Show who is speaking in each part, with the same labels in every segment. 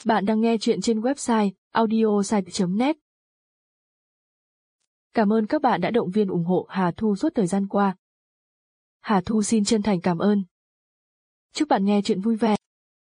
Speaker 1: Bạn đang nghe chuyện trên website audiosite.net. Cảm ơn các bạn đã động viên ủng hộ Hà Thu suốt thời gian qua. Hà Thu xin chân thành cảm ơn. Chúc bạn nghe chuyện vui vẻ.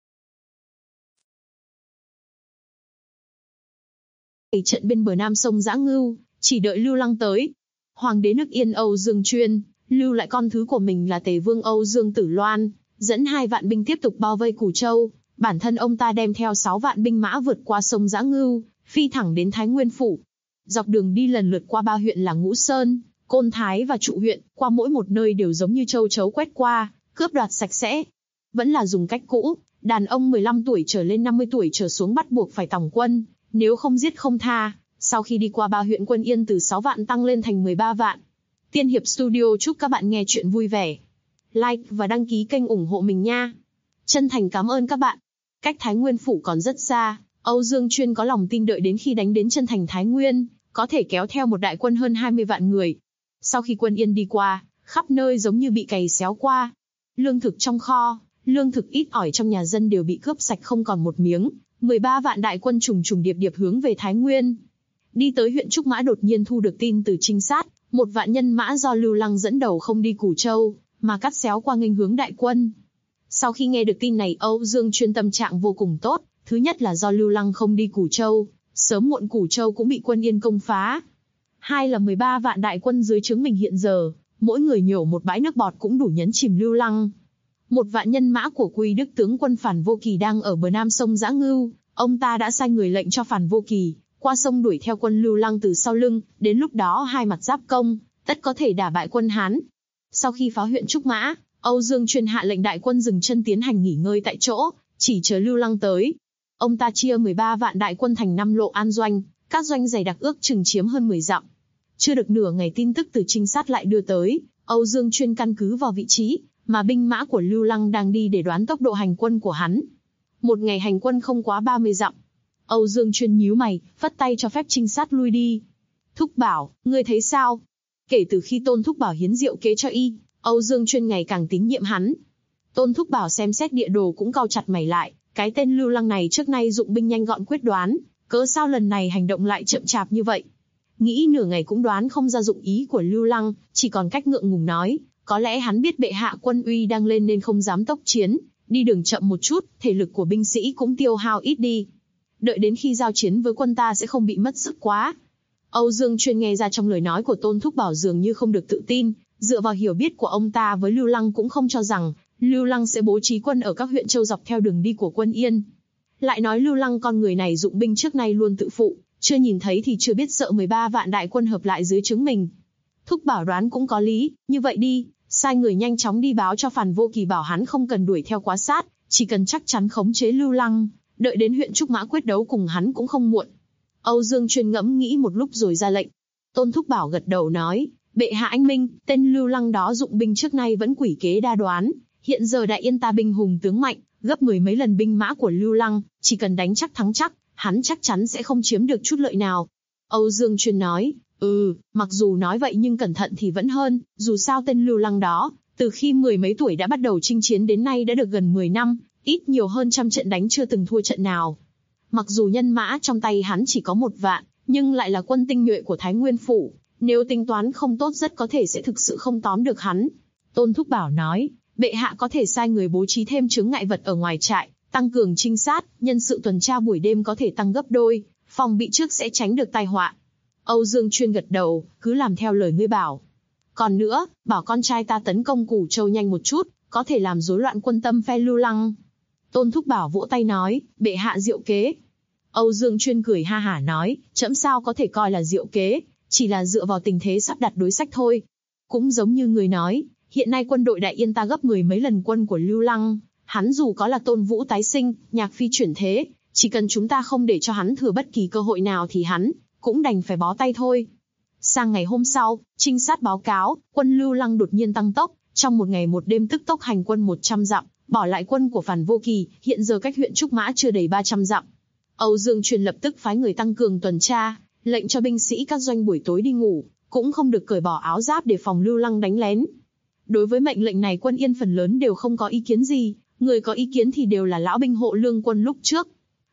Speaker 2: Trận bên bờ nam sông Dã Ngưu, chỉ đợi Lưu Lăng tới. Hoàng đế nước Yên Âu Dương Chuyên, lưu lại con thứ của mình là Tề Vương Âu Dương Tử Loan, dẫn 2 vạn binh tiếp tục bao vây Củ Châu. Bản thân ông ta đem theo 6 vạn binh mã vượt qua sông Dã Ngưu, phi thẳng đến Thái Nguyên Phủ. Dọc đường đi lần lượt qua 3 huyện là Ngũ Sơn, Côn Thái và Trụ huyện, qua mỗi một nơi đều giống như châu chấu quét qua, cướp đoạt sạch sẽ. Vẫn là dùng cách cũ, đàn ông 15 tuổi trở lên 50 tuổi trở xuống bắt buộc phải tòng quân, nếu không giết không tha. Sau khi đi qua 3 huyện, quân Yên từ 6 vạn tăng lên thành 13 vạn. Tiên Hiệp Studio chúc các bạn nghe chuyện vui vẻ. Like và đăng ký kênh ủng hộ mình nha. Chân thành cảm ơn các bạn. Cách Thái Nguyên Phủ còn rất xa, Âu Dương Chuyên có lòng tin đợi đến khi đánh đến chân thành Thái Nguyên, có thể kéo theo một đại quân hơn 20 vạn người. Sau khi quân Yên đi qua, khắp nơi giống như bị cày xéo qua. Lương thực trong kho, lương thực ít ỏi trong nhà dân đều bị cướp sạch không còn một miếng. 13 vạn đại quân trùng trùng điệp điệp hướng về Thái Nguyên. Đi tới huyện Trúc Mã đột nhiên thu được tin từ trinh sát, 1 vạn nhân mã do Lưu Lăng dẫn đầu không đi Củ Châu, mà cắt xéo qua nghênh hướng đại quân. Sau khi nghe được tin này, Âu Dương Chuyên tâm trạng vô cùng tốt. Thứ nhất là do Lưu Lăng không đi Củ Châu, sớm muộn Củ Châu cũng bị quân Yên công phá. Hai là 13 vạn đại quân dưới trướng mình hiện giờ, mỗi người nhổ một bãi nước bọt cũng đủ nhấn chìm Lưu Lăng. 1 vạn nhân mã của Quy Đức tướng quân Phản Vô Kỳ đang ở bờ nam sông Dã Ngưu, ông ta đã sai người lệnh cho Phản Vô Kỳ qua sông đuổi theo quân Lưu Lăng từ sau lưng, đến lúc đó hai mặt giáp công, tất có thể đả bại quân Hán. Sau khi phá huyện Trúc Mã, Âu Dương Chuyên hạ lệnh đại quân dừng chân tiến hành nghỉ ngơi tại chỗ, chỉ chờ Lưu Lăng tới. Ông ta chia 13 vạn đại quân thành 5 lộ an doanh, các doanh dày đặc ước chừng chiếm hơn 10 dặm. Chưa được nửa ngày, tin tức từ trinh sát lại đưa tới, Âu Dương Chuyên căn cứ vào vị trí mà binh mã của Lưu Lăng đang đi để đoán tốc độ hành quân của hắn. Một ngày hành quân không quá 30 dặm. Âu Dương Chuyên nhíu mày, phất tay cho phép trinh sát lui đi. Thúc Bảo, ngươi thấy sao? Kể từ khi Tôn Thúc Bảo hiến diệu kế cho y, Âu Dương Chuyên ngày càng tín nhiệm hắn. Tôn Thúc Bảo xem xét địa đồ cũng cau chặt mày lại, cái tên Lưu Lăng này trước nay dụng binh nhanh gọn quyết đoán, cớ sao lần này hành động lại chậm chạp như vậy? Nghĩ nửa ngày cũng đoán không ra dụng ý của Lưu Lăng, chỉ còn cách ngượng ngùng nói, có lẽ hắn biết bệ hạ quân uy đang lên nên không dám tốc chiến, đi đường chậm một chút, thể lực của binh sĩ cũng tiêu hao ít đi. Đợi đến khi giao chiến với quân ta sẽ không bị mất sức quá. Âu Dương Chuyên nghe ra trong lời nói của Tôn Thúc Bảo dường như không được tự tin, dựa vào hiểu biết của ông ta với Lưu Lăng cũng không cho rằng Lưu Lăng sẽ bố trí quân ở các huyện châu dọc theo đường đi của quân Yên. Lại nói Lưu Lăng con người này dụng binh trước nay luôn tự phụ, chưa nhìn thấy thì chưa biết sợ 13 vạn đại quân hợp lại dưới trướng mình. Thúc Bảo đoán cũng có lý, như vậy đi, sai người nhanh chóng đi báo cho Phản Vô Kỳ bảo hắn không cần đuổi theo quá sát, chỉ cần chắc chắn khống chế Lưu Lăng, đợi đến huyện Trúc Mã quyết đấu cùng hắn cũng không muộn. Âu Dương Chuyên ngẫm nghĩ một lúc rồi ra lệnh. Tôn Thúc Bảo gật đầu nói, bệ hạ anh minh, tên Lưu Lăng đó dụng binh trước nay vẫn quỷ kế đa đoán, hiện giờ Đại Yên ta binh hùng tướng mạnh, gấp 10 mấy lần binh mã của Lưu Lăng, chỉ cần đánh chắc thắng chắc, hắn chắc chắn sẽ không chiếm được chút lợi nào. Âu Dương Chuyên nói, mặc dù nói vậy nhưng cẩn thận thì vẫn hơn, dù sao tên Lưu Lăng đó, từ khi 10 mấy tuổi đã bắt đầu chinh chiến đến nay đã được gần 10 năm, ít nhiều hơn trăm trận đánh chưa từng thua trận nào. Mặc dù nhân mã trong tay hắn chỉ có 1 vạn, nhưng lại là quân tinh nhuệ của Thái Nguyên Phủ, nếu tính toán không tốt rất có thể sẽ thực sự không tóm được hắn. Tôn Thúc Bảo nói, bệ hạ có thể sai người bố trí thêm chướng ngại vật ở ngoài trại, tăng cường trinh sát, nhân sự tuần tra buổi đêm có thể tăng gấp đôi, phòng bị trước sẽ tránh được tai họa. Âu Dương Chuyên gật đầu, cứ làm theo lời ngươi bảo. Còn nữa, bảo con trai ta tấn công Củ Châu nhanh một chút, có thể làm rối loạn quân tâm phe Lưu Lăng. Tôn Thúc Bảo vỗ tay nói, bệ hạ diệu kế. Âu Dương Chuyên cười ha hả nói, trẫm sao có thể coi là diệu kế, chỉ là dựa vào tình thế sắp đặt đối sách thôi. Cũng giống như người nói, hiện nay quân đội Đại Yên ta gấp 10 mấy lần quân của Lưu Lăng, hắn dù có là Tôn Vũ tái sinh, Nhạc Phi chuyển thế, chỉ cần chúng ta không để cho hắn thừa bất kỳ cơ hội nào thì hắn cũng đành phải bó tay thôi. Sang ngày hôm sau, trinh sát báo cáo, quân Lưu Lăng đột nhiên tăng tốc, trong một ngày một đêm tức tốc hành quân 100 dặm, bỏ lại quân của Phản Vô Kỳ, hiện giờ cách huyện Trúc Mã chưa đầy 300 dặm. Âu Dương Chuyên lập tức phái người tăng cường tuần tra, lệnh cho binh sĩ các doanh buổi tối đi ngủ, cũng không được cởi bỏ áo giáp để phòng Lưu Lăng đánh lén. Đối với mệnh lệnh này quân Yên phần lớn đều không có ý kiến gì, người có ý kiến thì đều là lão binh hộ lương quân lúc trước.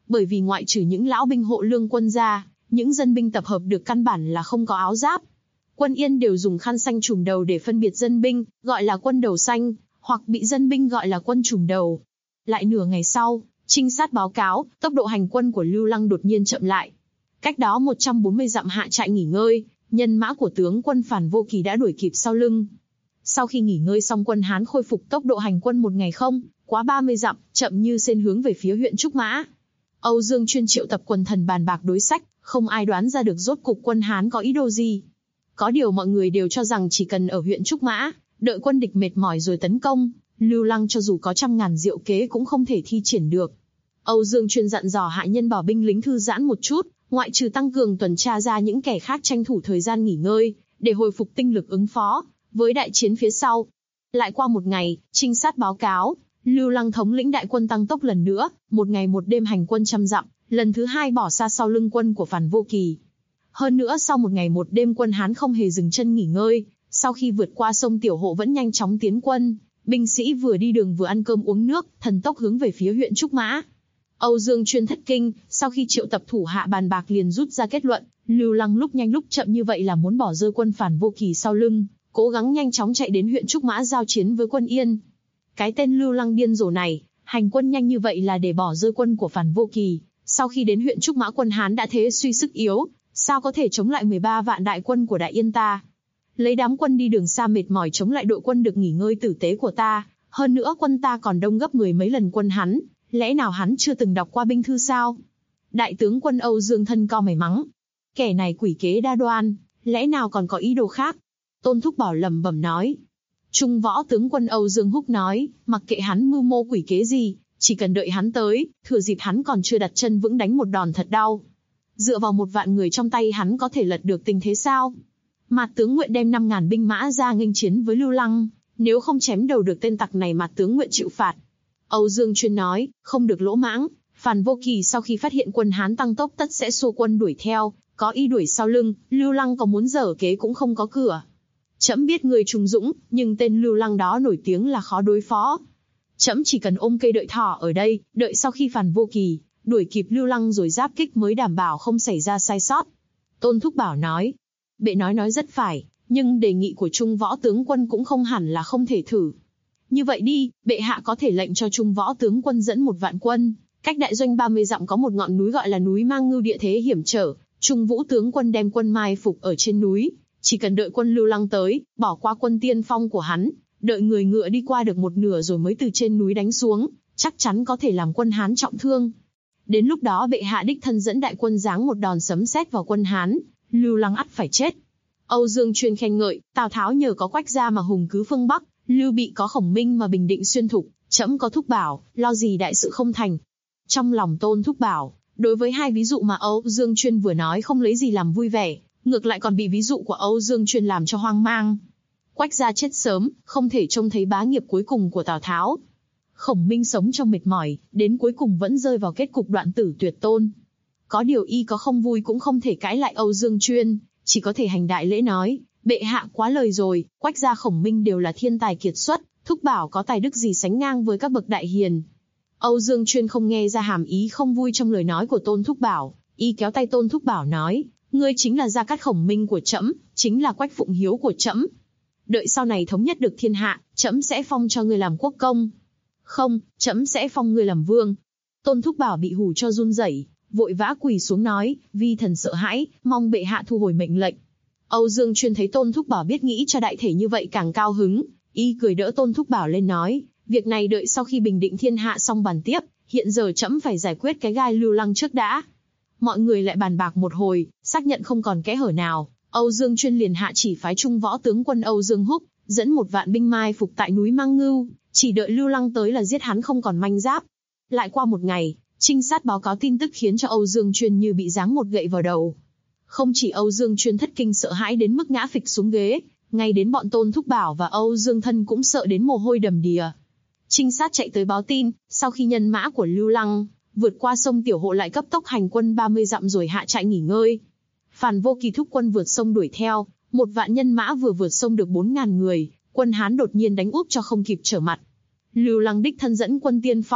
Speaker 2: Bởi vì ngoại trừ những lão binh hộ lương quân ra, những dân binh tập hợp được căn bản là không có áo giáp. Quân Yên đều dùng khăn xanh trùm đầu để phân biệt dân binh, gọi là quân đầu xanh, hoặc bị dân binh gọi là quân trùm đầu. Lại nửa ngày sau, trinh sát báo cáo, tốc độ hành quân của Lưu Lăng đột nhiên chậm lại. Cách đó 140 dặm hạ trại nghỉ ngơi, nhân mã của tướng quân Phản Vô Kỳ đã đuổi kịp sau lưng. Sau khi nghỉ ngơi xong, quân Hán khôi phục tốc độ hành quân một ngày không quá 30 dặm, chậm như sên hướng về phía huyện Trúc Mã. Âu Dương Chuyên triệu tập quần thần bàn bạc đối sách, không ai đoán ra được rốt cục quân Hán có ý đồ gì. Có điều mọi người đều cho rằng chỉ cần ở huyện Trúc Mã, đợi quân địch mệt mỏi rồi tấn công, Lưu Lăng cho dù có trăm ngàn diệu kế cũng không thể thi triển được. Âu Dương Chuyên dặn dò hạ nhân bảo binh lính thư giãn một chút, ngoại trừ tăng cường tuần tra ra, những kẻ khác tranh thủ thời gian nghỉ ngơi, để hồi phục tinh lực ứng phó với đại chiến phía sau. Lại qua một ngày, trinh sát báo cáo, Lưu Lăng thống lĩnh đại quân tăng tốc lần nữa, một ngày một đêm hành quân trăm dặm, lần thứ hai bỏ xa sau lưng quân của Phản Vô Kỳ. Hơn nữa sau một ngày một đêm quân Hán không hề dừng chân nghỉ ngơi, sau khi vượt qua sông Tiểu Hộ vẫn nhanh chóng tiến quân, binh sĩ vừa đi đường vừa ăn cơm uống nước, thần tốc hướng về phía huyện Trúc Mã. Âu Dương Chuyên thất kinh, sau khi triệu tập thủ hạ bàn bạc liền rút ra kết luận, Lưu Lăng lúc nhanh lúc chậm như vậy là muốn bỏ rơi quân Phản Vô Kỳ sau lưng, cố gắng nhanh chóng chạy đến huyện Trúc Mã giao chiến với quân Yên. Cái tên Lưu Lăng điên rồ này, hành quân nhanh như vậy là để bỏ rơi quân của Phản Vô Kỳ. Sau khi đến huyện Trúc Mã, quân Hán đã thế suy sức yếu, sao có thể chống lại 13 vạn đại quân của Đại Yên ta? Lấy đám quân đi đường xa mệt mỏi chống lại đội quân được nghỉ ngơi tử tế của ta, hơn nữa quân ta còn đông gấp 10 mấy lần quân hắn, lẽ nào hắn chưa từng đọc qua binh thư sao? Đại tướng quân Âu Dương thân cau mày mắng, kẻ này quỷ kế đa đoan, lẽ nào còn có ý đồ khác? Tôn Thúc Bảo lẩm bẩm nói. Trung võ tướng quân Âu Dương Húc nói, mặc kệ hắn mưu mô quỷ kế gì, chỉ cần đợi hắn tới, thừa dịp hắn còn chưa đặt chân vững đánh một đòn thật đau. Dựa vào 1 vạn người trong tay hắn có thể lật được tình thế sao? Mạt tướng nguyện đem 5.000 binh mã ra nghênh chiến với Lưu Lăng, nếu không chém đầu được tên tặc này Mạt tướng nguyện chịu phạt. Âu Dương Chuyên nói, không được lỗ mãng, Phản Vô Kỳ sau khi phát hiện quân Hán tăng tốc tất sẽ xua quân đuổi theo, có ý đuổi sau lưng, Lưu Lăng có muốn dở kế cũng không có cửa. Trẫm biết người trung dũng, nhưng tên Lưu Lăng đó nổi tiếng là khó đối phó. Trẫm chỉ cần ôm cây đợi thỏ ở đây, đợi sau khi Phản Vô Kỳ đuổi kịp Lưu Lăng rồi giáp kích mới đảm bảo không xảy ra sai sót. Tôn Thúc Bảo nói, bệ nói rất phải, nhưng đề nghị của Trung võ tướng quân cũng không hẳn là không thể thử. Như vậy đi, bệ hạ có thể lệnh cho Trung võ tướng quân dẫn 1 vạn quân, cách đại doanh 30 dặm có một ngọn núi gọi là núi Mang Ngưu, địa thế hiểm trở, Trung vũ tướng quân đem quân mai phục ở trên núi, chỉ cần đợi quân Lưu Lăng tới, bỏ qua quân tiên phong của hắn, đợi người ngựa đi qua được một nửa rồi mới từ trên núi đánh xuống, chắc chắn có thể làm quân Hán trọng thương. Đến lúc đó bệ hạ đích thân dẫn đại quân giáng một đòn sấm sét vào quân Hán, Lưu Lăng ắt phải chết. Âu Dương Chuyên khen ngợi, Tào Tháo nhờ có Quách gia mà hùng cứ phương Bắc, Lưu Bị có Khổng Minh mà bình định xuyên thục, trẫm có Thúc Bảo, lo gì đại sự không thành. Trong lòng Tôn Thúc Bảo, đối với hai ví dụ mà Âu Dương Chuyên vừa nói không lấy gì làm vui vẻ, ngược lại còn bị ví dụ của Âu Dương Chuyên làm cho hoang mang. Quách gia chết sớm, không thể trông thấy bá nghiệp cuối cùng của Tào Tháo. Khổng Minh sống trong mệt mỏi, đến cuối cùng vẫn rơi vào kết cục đoạn tử tuyệt tôn. Có điều y có không vui cũng không thể cãi lại Âu Dương Chuyên, chỉ có thể hành đại lễ nói, bệ hạ quá lời rồi, Quách gia Khổng Minh đều là thiên tài kiệt xuất, Thúc Bảo có tài đức gì sánh ngang với các bậc đại hiền. Âu Dương Chuyên không nghe ra hàm ý không vui trong lời nói của Tôn Thúc Bảo, y kéo tay Tôn Thúc Bảo nói, ngươi chính là Gia Cát Khổng Minh của trẫm, chính là Quách Phụng Hiếu của trẫm. Đợi sau này thống nhất được thiên hạ, trẫm sẽ phong cho ngươi làm quốc công. Không, trẫm sẽ phong ngươi làm vương. Tôn Thúc Bảo bị hù cho run rẩy, vội vã quỳ xuống nói, vi thần sợ hãi, mong bệ hạ thu hồi mệnh lệnh. Âu Dương Chuyên thấy Tôn Thúc Bảo biết nghĩ cho đại thể như vậy càng cao hứng, y cười đỡ Tôn Thúc Bảo lên nói, việc này đợi sau khi bình định thiên hạ xong bàn tiếp, hiện giờ trẫm phải giải quyết cái gai Lưu Lăng trước đã. Mọi người lại bàn bạc một hồi, xác nhận không còn kẽ hở nào, Âu Dương Chuyên liền hạ chỉ phái Trung võ tướng quân Âu Dương Húc, dẫn 1 vạn binh mai phục tại núi Mang Ngưu, chỉ đợi Lưu Lăng tới là giết hắn không còn manh giáp. Lại qua một ngày, trinh sát báo cáo tin tức khiến cho Âu Dương Chuyên như bị giáng một gậy vào đầu. Không chỉ Âu Dương Chuyên thất kinh sợ hãi đến mức ngã phịch xuống ghế, ngay đến bọn Tôn Thúc Bảo và Âu Dương Thân cũng sợ đến mồ hôi đầm đìa. Trinh sát chạy tới báo tin, sau khi nhân mã của Lưu Lăng vượt qua sông Tiểu Hộ lại cấp tốc hành quân 30 dặm rồi hạ trại nghỉ ngơi. Phản Vô Kỳ thúc quân vượt sông đuổi theo, 1 vạn nhân mã vừa vượt sông được 4.000 người, quân Hán đột nhiên đánh úp cho không kịp trở mặt. Lưu Lăng đích thân dẫn quân tiên phong,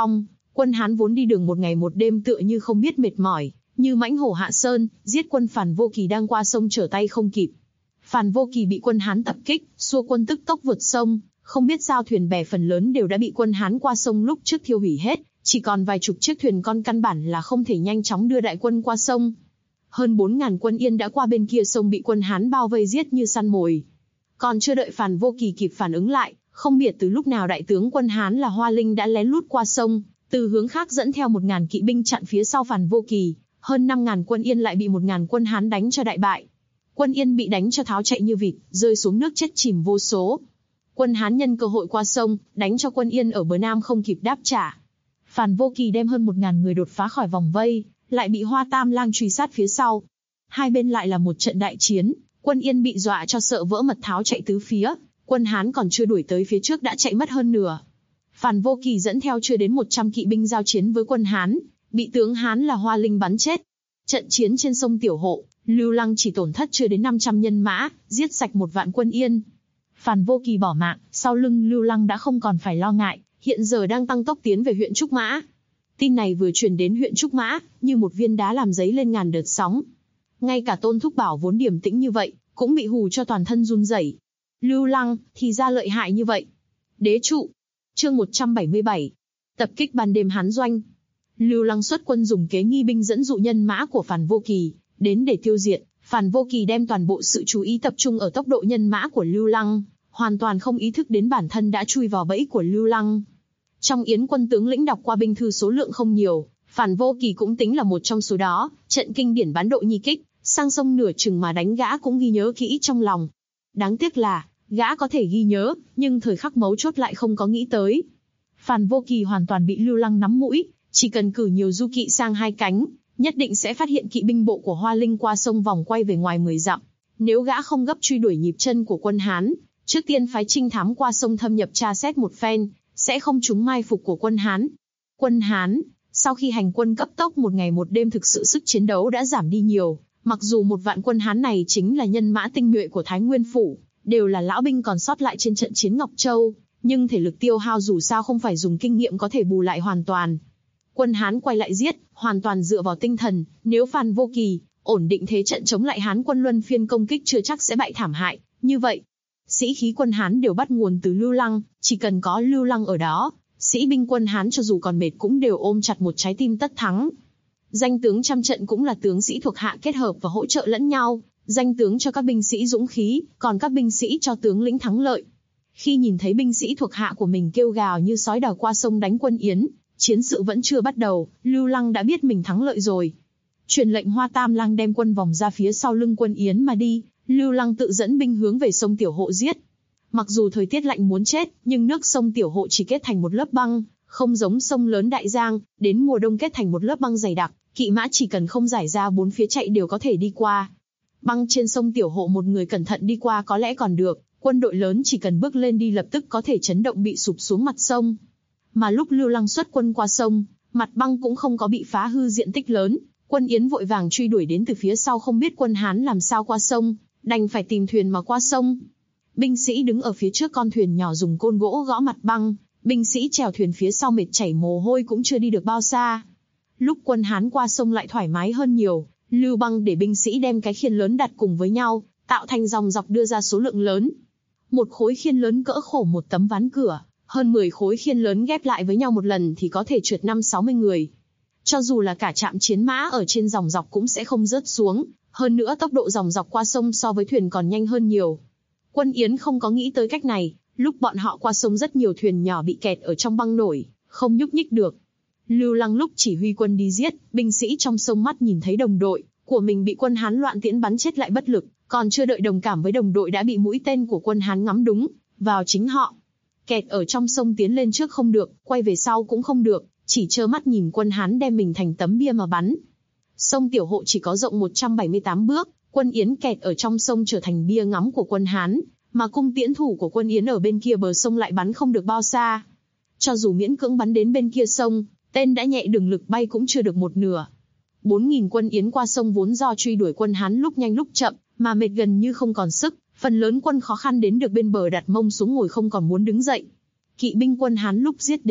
Speaker 2: Quân Hán vốn đi đường một ngày một đêm tựa như không biết mệt mỏi, như mãnh hổ hạ sơn, giết quân Phàn Vô Kỳ đang qua sông trở tay không kịp. Phàn Vô Kỳ bị quân Hán tập kích, xua quân tức tốc vượt sông, không biết sao thuyền bè phần lớn đều đã bị quân Hán qua sông lúc trước thiêu hủy hết, chỉ còn vài chục chiếc thuyền con căn bản là không thể nhanh chóng đưa đại quân qua sông. Hơn 4.000 quân Yên đã qua bên kia sông bị quân Hán bao vây giết như săn mồi. Còn chưa đợi Phàn Vô Kỳ kịp phản ứng lại, không biết từ lúc nào đại tướng quân Hán là Hoa Linh đã lén lút qua sông, từ hướng khác dẫn theo 1.000 kỵ binh chặn phía sau Phàn Vô Kỳ, hơn 5.000 quân Yên lại bị 1.000 quân Hán đánh cho đại bại. Quân Yên bị đánh cho tháo chạy như vịt, rơi xuống nước chết chìm vô số. Quân Hán nhân cơ hội qua sông, đánh cho quân Yên ở bờ Nam không kịp đáp trả. Phàn Vô Kỳ đem hơn 1.000 người đột phá khỏi vòng vây, lại bị Hoa Tam Lang truy sát phía sau. Hai bên lại là một trận đại chiến, quân Yên bị dọa cho sợ vỡ mật tháo chạy tứ phía, quân Hán còn chưa đuổi tới phía trước đã chạy mất hơn nửa. Phàn Vô Kỳ dẫn theo chưa đến 100 kỵ binh giao chiến với quân Hán, bị tướng Hán là Hoa Linh bắn chết. Trận chiến trên sông Tiểu Hộ, Lưu Lăng chỉ tổn thất chưa đến 500 nhân mã, giết sạch 1 vạn quân Yên. Phàn Vô Kỳ bỏ mạng, sau lưng Lưu Lăng đã không còn phải lo ngại, hiện giờ đang tăng tốc tiến về huyện Trúc Mã. Tin này vừa truyền đến huyện Trúc Mã, như một viên đá làm dấy lên ngàn đợt sóng. Ngay cả Tôn Thúc Bảo vốn điềm tĩnh như vậy, cũng bị hù cho toàn thân run rẩy. Lưu Lăng, thì ra lợi hại như vậy. Đế trụ. Chương 177. Tập kích ban đêm Hán doanh. Lưu Lăng xuất quân dùng kế nghi binh dẫn dụ nhân mã của Phàn Vô Kỳ đến để tiêu diệt. Phàn Vô Kỳ đem toàn bộ sự chú ý tập trung ở tốc độ nhân mã của Lưu Lăng, hoàn toàn không ý thức đến bản thân đã chui vào bẫy của Lưu Lăng. Trong yến quân tướng lĩnh đọc qua binh thư số lượng không nhiều, Phàn Vô Kỳ cũng tính là một trong số đó. Trận kinh điển bán độ nhi kích, sang sông nửa chừng mà đánh gã cũng ghi nhớ kỹ trong lòng. Đáng tiếc là, gã có thể ghi nhớ, nhưng thời khắc mấu chốt lại không có nghĩ tới. Phàn Vô Kỳ hoàn toàn bị Lưu Lăng nắm mũi, chỉ cần cử nhiều du kỵ sang hai cánh, nhất định sẽ phát hiện kỵ binh bộ của Hoa Linh qua sông vòng quay về ngoài 10 dặm. Nếu gã không gấp truy đuổi nhịp chân của quân Hán, trước tiên phái trinh thám qua sông thâm nhập tra xét một phen, sẽ không trúng mai phục của quân Hán. Quân Hán, sau khi hành quân cấp tốc một ngày một đêm thực sự sức chiến đấu đã giảm đi nhiều, mặc dù 1 vạn quân Hán này chính là nhân mã tinh nhuệ của Thái Nguyên Phủ, đều là lão binh còn sót lại trên trận chiến Ngọc Châu, nhưng thể lực tiêu hao dù sao không phải dùng kinh nghiệm có thể bù lại hoàn toàn. Quân Hán quay lại giết, hoàn toàn dựa vào tinh thần, nếu Phàn Vô Kỳ ổn định thế trận chống lại Hán quân luân phiên công kích chưa chắc sẽ bại thảm hại. Như vậy, sĩ khí quân Hán đều bắt nguồn từ Lưu Lăng, chỉ cần có Lưu Lăng ở đó, sĩ binh quân Hán cho dù còn mệt cũng đều ôm chặt một trái tim tất thắng. Danh tướng trăm trận cũng là tướng sĩ thuộc hạ kết hợp và hỗ trợ lẫn nhau, danh tướng cho các binh sĩ dũng khí, còn các binh sĩ cho tướng lĩnh thắng lợi. Khi nhìn thấy binh sĩ thuộc hạ của mình kêu gào như sói đào qua sông đánh quân Yến, chiến sự vẫn chưa bắt đầu, Lưu Lăng đã biết mình thắng lợi rồi. Truyền lệnh Hoa Tam Lang đem quân vòng ra phía sau lưng quân Yến mà đi, Lưu Lăng tự dẫn binh hướng về sông Tiểu Hộ giết. Mặc dù thời tiết lạnh muốn chết, nhưng nước sông Tiểu Hộ chỉ kết thành một lớp băng, không giống sông lớn Đại Giang, đến mùa đông kết thành một lớp băng dày đặc, kỵ mã chỉ cần không giải ra bốn phía chạy đều có thể đi qua. Băng trên sông Tiểu Hộ một người cẩn thận đi qua có lẽ còn được, quân đội lớn chỉ cần bước lên đi lập tức có thể chấn động bị sụp xuống mặt sông. Mà lúc Lưu Lăng xuất quân qua sông, mặt băng cũng không có bị phá hư diện tích lớn, quân Yến vội vàng truy đuổi đến từ phía sau không biết quân Hán làm sao qua sông, đành phải tìm thuyền mà qua sông. Binh sĩ đứng ở phía trước con thuyền nhỏ dùng côn gỗ gõ mặt băng, binh sĩ chèo thuyền phía sau mệt chảy mồ hôi cũng chưa đi được bao xa. Lúc quân Hán qua sông lại thoải mái hơn nhiều, Lưu Băng để binh sĩ đem cái khiên lớn đặt cùng với nhau, tạo thành dòng dọc đưa ra số lượng lớn. Một khối khiên lớn cỡ khổ một tấm ván cửa, hơn 10 khối khiên lớn ghép lại với nhau một lần thì có thể trượt 5-60 người. Cho dù là cả trạm chiến mã ở trên dòng dọc cũng sẽ không rớt xuống, hơn nữa tốc độ dòng dọc qua sông so với thuyền còn nhanh hơn nhiều. Quân Yến không có nghĩ tới cách này, lúc bọn họ qua sông rất nhiều thuyền nhỏ bị kẹt ở trong băng nổi, không nhúc nhích được. Lưu Lăng lúc chỉ huy quân đi giết, binh sĩ trong sông mắt nhìn thấy đồng đội của mình bị quân Hán loạn tiễn bắn chết lại bất lực, còn chưa đợi đồng cảm với đồng đội đã bị mũi tên của quân Hán ngắm đúng vào chính họ. Kẹt ở trong sông tiến lên trước không được, quay về sau cũng không được, chỉ trơ mắt nhìn quân Hán đem mình thành tấm bia mà bắn. Sông Tiểu Hộ chỉ có rộng 178 bước, quân Yến kẹt ở trong sông trở thành bia ngắm của quân Hán, mà cung tiễn thủ của quân Yến ở bên kia bờ sông lại bắn không được bao xa. Cho dù miễn cưỡng bắn đến bên kia sông, tên đã nhẹ đường lực bay cũng chưa được một nửa. 4.000 quân Yến qua sông vốn do truy đuổi quân Hán lúc nhanh lúc chậm, mà mệt gần như không còn sức, phần lớn quân khó khăn đến được bên bờ đặt mông xuống ngồi không còn muốn đứng dậy. Kỵ binh quân Hán lúc giết đến,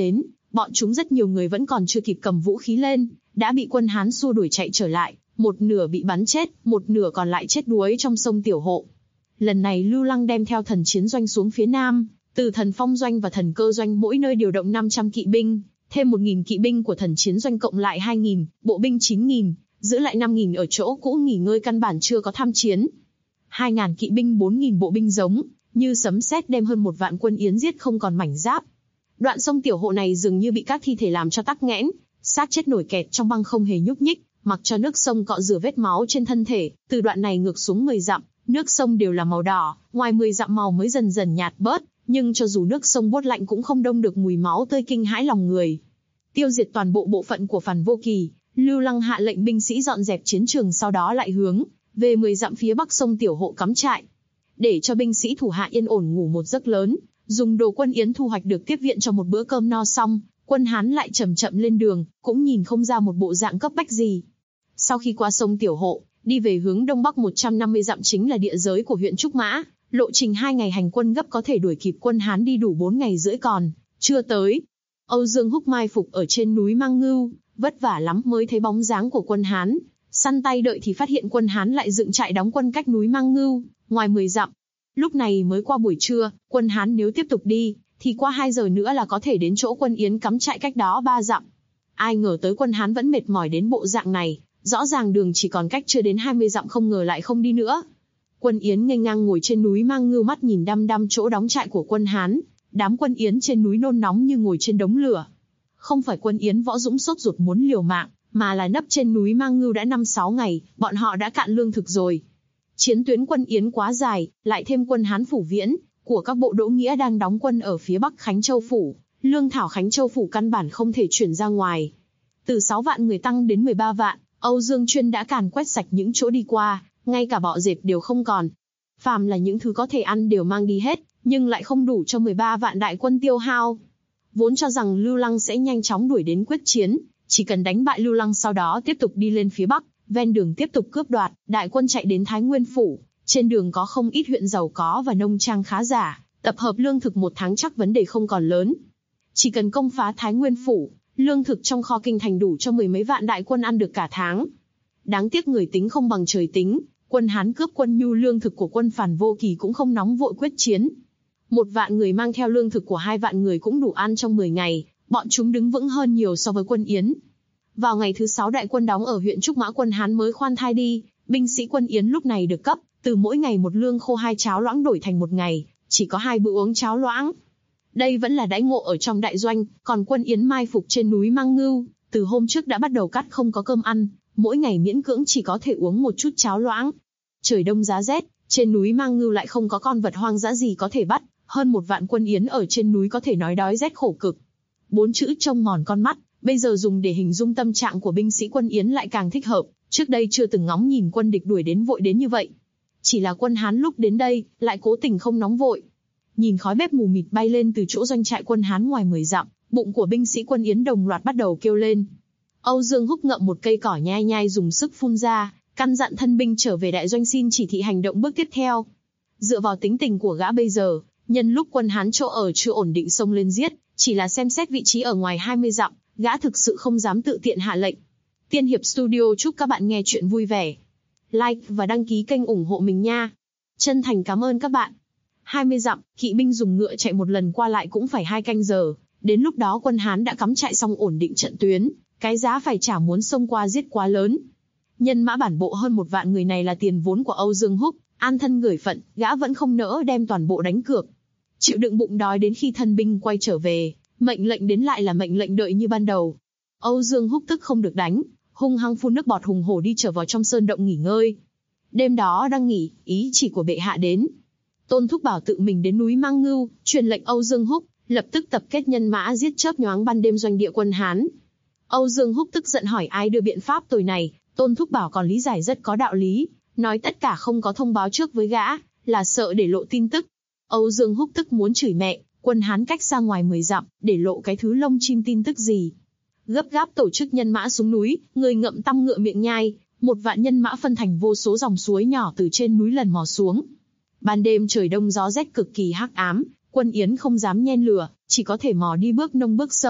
Speaker 2: Bọn chúng rất nhiều người vẫn còn chưa kịp cầm vũ khí lên, đã bị quân Hán xua đuổi chạy trở lại, một nửa bị bắn chết, một nửa còn lại chết đuối trong sông Tiểu Hộ. Lần này Lưu Lăng đem theo thần chiến doanh xuống phía nam, từ thần phong doanh và thần cơ doanh mỗi nơi điều động 500 kỵ binh, thêm 1.000 kỵ binh của thần chiến doanh cộng lại 2.000, bộ binh 9.000, giữ lại 5.000 ở chỗ cũ nghỉ ngơi căn bản chưa có tham chiến. 2.000 kỵ binh 4.000 bộ binh giống, như sấm sét đem hơn 1 vạn quân Yến giết không còn mảnh giáp. Đoạn sông Tiểu Hộ này dường như bị các thi thể làm cho tắc nghẽn, xác chết nổi kẹt trong băng không hề nhúc nhích, mặc cho nước sông cọ rửa vết máu trên thân thể. Từ đoạn này ngược xuống 10 dặm, nước sông đều là màu đỏ, ngoài 10 dặm màu mới dần dần nhạt bớt, nhưng cho dù nước sông buốt lạnh cũng không đông được mùi máu tươi kinh hãi lòng người. Tiêu diệt toàn bộ bộ phận của Phàn Vô Kỳ, Lưu Lăng hạ lệnh binh sĩ dọn dẹp chiến trường, sau đó lại hướng về 10 dặm phía bắc sông Tiểu Hộ cắm trại, để cho binh sĩ thủ hạ yên ổn ngủ một giấc lớn, dùng đồ quân Yến thu hoạch được tiếp viện cho một bữa cơm no xong. Quân Hán lại chậm chậm lên đường, cũng nhìn không ra một bộ dạng cấp bách gì. Sau khi qua sông Tiểu Hộ, đi về hướng đông bắc 150 dặm chính là địa giới của huyện Trúc Mã, lộ trình 2 ngày hành quân gấp có thể đuổi kịp quân Hán đi đủ 4 ngày rưỡi còn chưa tới. Âu Dương Húc mai phục ở trên núi Mang Ngưu, vất vả lắm mới thấy bóng dáng của quân Hán. Săn tay đợi thì phát hiện quân Hán lại dựng trại đóng quân cách núi Mang Ngưu, ngoài 10 dặm. Lúc này mới qua buổi trưa, quân Hán nếu tiếp tục đi, thì qua 2 giờ nữa là có thể đến chỗ quân Yến cắm trại cách đó 3 dặm. Ai ngờ tới quân Hán vẫn mệt mỏi đến bộ dạng này, rõ ràng đường chỉ còn cách chưa đến 20 dặm không ngờ lại không đi nữa. Quân Yến nghênh ngang ngồi trên núi Mang Ngưu mắt nhìn đăm đăm chỗ đóng trại của quân Hán. Đám quân Yến trên núi nôn nóng như ngồi trên đống lửa. Không phải quân Yến võ dũng sốt ruột muốn liều mạng, mà là nấp trên núi Mang Ngưu đã 5-6 ngày, bọn họ đã cạn lương thực rồi. Chiến tuyến quân Yến quá dài, lại thêm quân Hán phủ viễn của các bộ Đỗ Nghĩa đang đóng quân ở phía bắc Khánh Châu phủ, lương thảo Khánh Châu phủ căn bản không thể chuyển ra ngoài. Từ 6 vạn người tăng đến 13 vạn, Âu Dương Chuyên đã càn quét sạch những chỗ đi qua, ngay cả bọ dẹp đều không còn. Phàm là những thứ có thể ăn đều mang đi hết, nhưng lại không đủ cho 13 vạn đại quân tiêu hao. Vốn cho rằng Lưu Lăng sẽ nhanh chóng đuổi đến quyết chiến, chỉ cần đánh bại Lưu Lăng sau đó tiếp tục đi lên phía bắc, ven đường tiếp tục cướp đoạt, đại quân chạy đến Thái Nguyên phủ. Trên đường có không ít huyện giàu có và nông trang khá giả, tập hợp lương thực 1 tháng chắc vấn đề không còn lớn. Chỉ cần công phá Thái Nguyên phủ, lương thực trong kho kinh thành đủ cho 10 mấy vạn đại quân ăn được cả tháng. Đáng tiếc người tính không bằng trời tính, quân Hán cướp quân nhu lương thực của quân Phàn Vô Kỳ cũng không nóng vội quyết chiến. 1 vạn người mang theo lương thực của 2 vạn người cũng đủ ăn trong 10 ngày, bọn chúng đứng vững hơn nhiều so với quân Yến. Vào ngày thứ 6 đại quân đóng ở huyện Trúc Mã quân Hán mới khoan thai đi, binh sĩ quân Yến lúc này được cấp từ mỗi ngày 1 lương khô 2 cháo loãng đổi thành 1 ngày chỉ có 2 bữa uống cháo loãng. Đây vẫn là đãi ngộ ở trong đại doanh, còn quân Yến mai phục trên núi Mang Ngưu, từ hôm trước đã bắt đầu cắt không có cơm ăn, mỗi ngày miễn cưỡng chỉ có thể uống một chút cháo loãng. Trời đông giá rét, trên núi Mang Ngưu lại không có con vật hoang dã gì có thể bắt, hơn 1 vạn quân Yến ở trên núi có thể nói đói rét khổ cực. 4 chữ trông mòn con mắt, bây giờ dùng để hình dung tâm trạng của binh sĩ quân Yến lại càng thích hợp, trước đây chưa từng ngóng nhìn quân địch đuổi đến vội đến như vậy. Chỉ là quân Hán lúc đến đây, lại cố tình không nóng vội. Nhìn khói bếp mù mịt bay lên từ chỗ doanh trại quân Hán ngoài 10 dặm, bụng của binh sĩ quân Yến đồng loạt bắt đầu kêu lên. Âu Dương Húc ngậm một cây cỏ nhai nhai dùng sức phun ra, căn dặn thân binh trở về đại doanh xin chỉ thị hành động bước tiếp theo. Dựa vào tính tình của gã bây giờ, nhân lúc quân Hán chỗ ở chưa ổn định xông lên giết, chỉ là xem xét vị trí ở ngoài 20 dặm, gã thực sự không dám tự tiện hạ lệnh. Tiên Hiệp Studio chúc các bạn nghe chuyện vui vẻ. Like và đăng ký kênh ủng hộ mình nha. Chân thành cảm ơn các bạn. 20 dặm, kỵ binh dùng ngựa chạy một lần qua lại cũng phải 2 canh giờ. Đến lúc đó quân Hán đã cắm trại xong ổn định trận tuyến, cái giá phải trả muốn xông qua giết quá lớn. Nhân mã bản bộ hơn 1 vạn người này là tiền vốn của Âu Dương Húc, an thân gửi phận, gã vẫn không nỡ đem toàn bộ đánh cược. Chịu đựng bụng đói đến khi thân binh quay trở về, mệnh lệnh đến lại là mệnh lệnh đợi như ban đầu. Âu Dương Húc tức không được đánh, hung hăng phun nước bọt hùng hổ đi trở vào trong sơn động nghỉ ngơi. Đêm đó đang nghỉ, ý chỉ của bệ hạ đến. Tôn Thúc Bảo tự mình đến núi Mang Ngưu, truyền lệnh Âu Dương Húc, lập tức tập kết nhân mã giết chớp nhoáng ban đêm doanh địa quân Hán. Âu Dương Húc tức giận hỏi ai đưa biện pháp tồi này, Tôn Thúc Bảo còn lý giải rất có đạo lý, nói tất cả không có thông báo trước với gã, là sợ để lộ tin tức. Âu Dương Húc tức muốn chửi mẹ, quân Hán cách xa ngoài 10 dặm, để lộ cái thứ lông chim tin tức gì. Gấp gáp tổ chức nhân mã xuống núi, người ngậm tăm ngựa miệng nhai, 1 vạn nhân mã phân thành vô số dòng suối nhỏ từ trên núi lần mò xuống. Ban đêm trời đông gió rét cực kỳ hắc ám, quân Yến không dám nhen lửa, chỉ có thể mò đi bước nông bước sâu,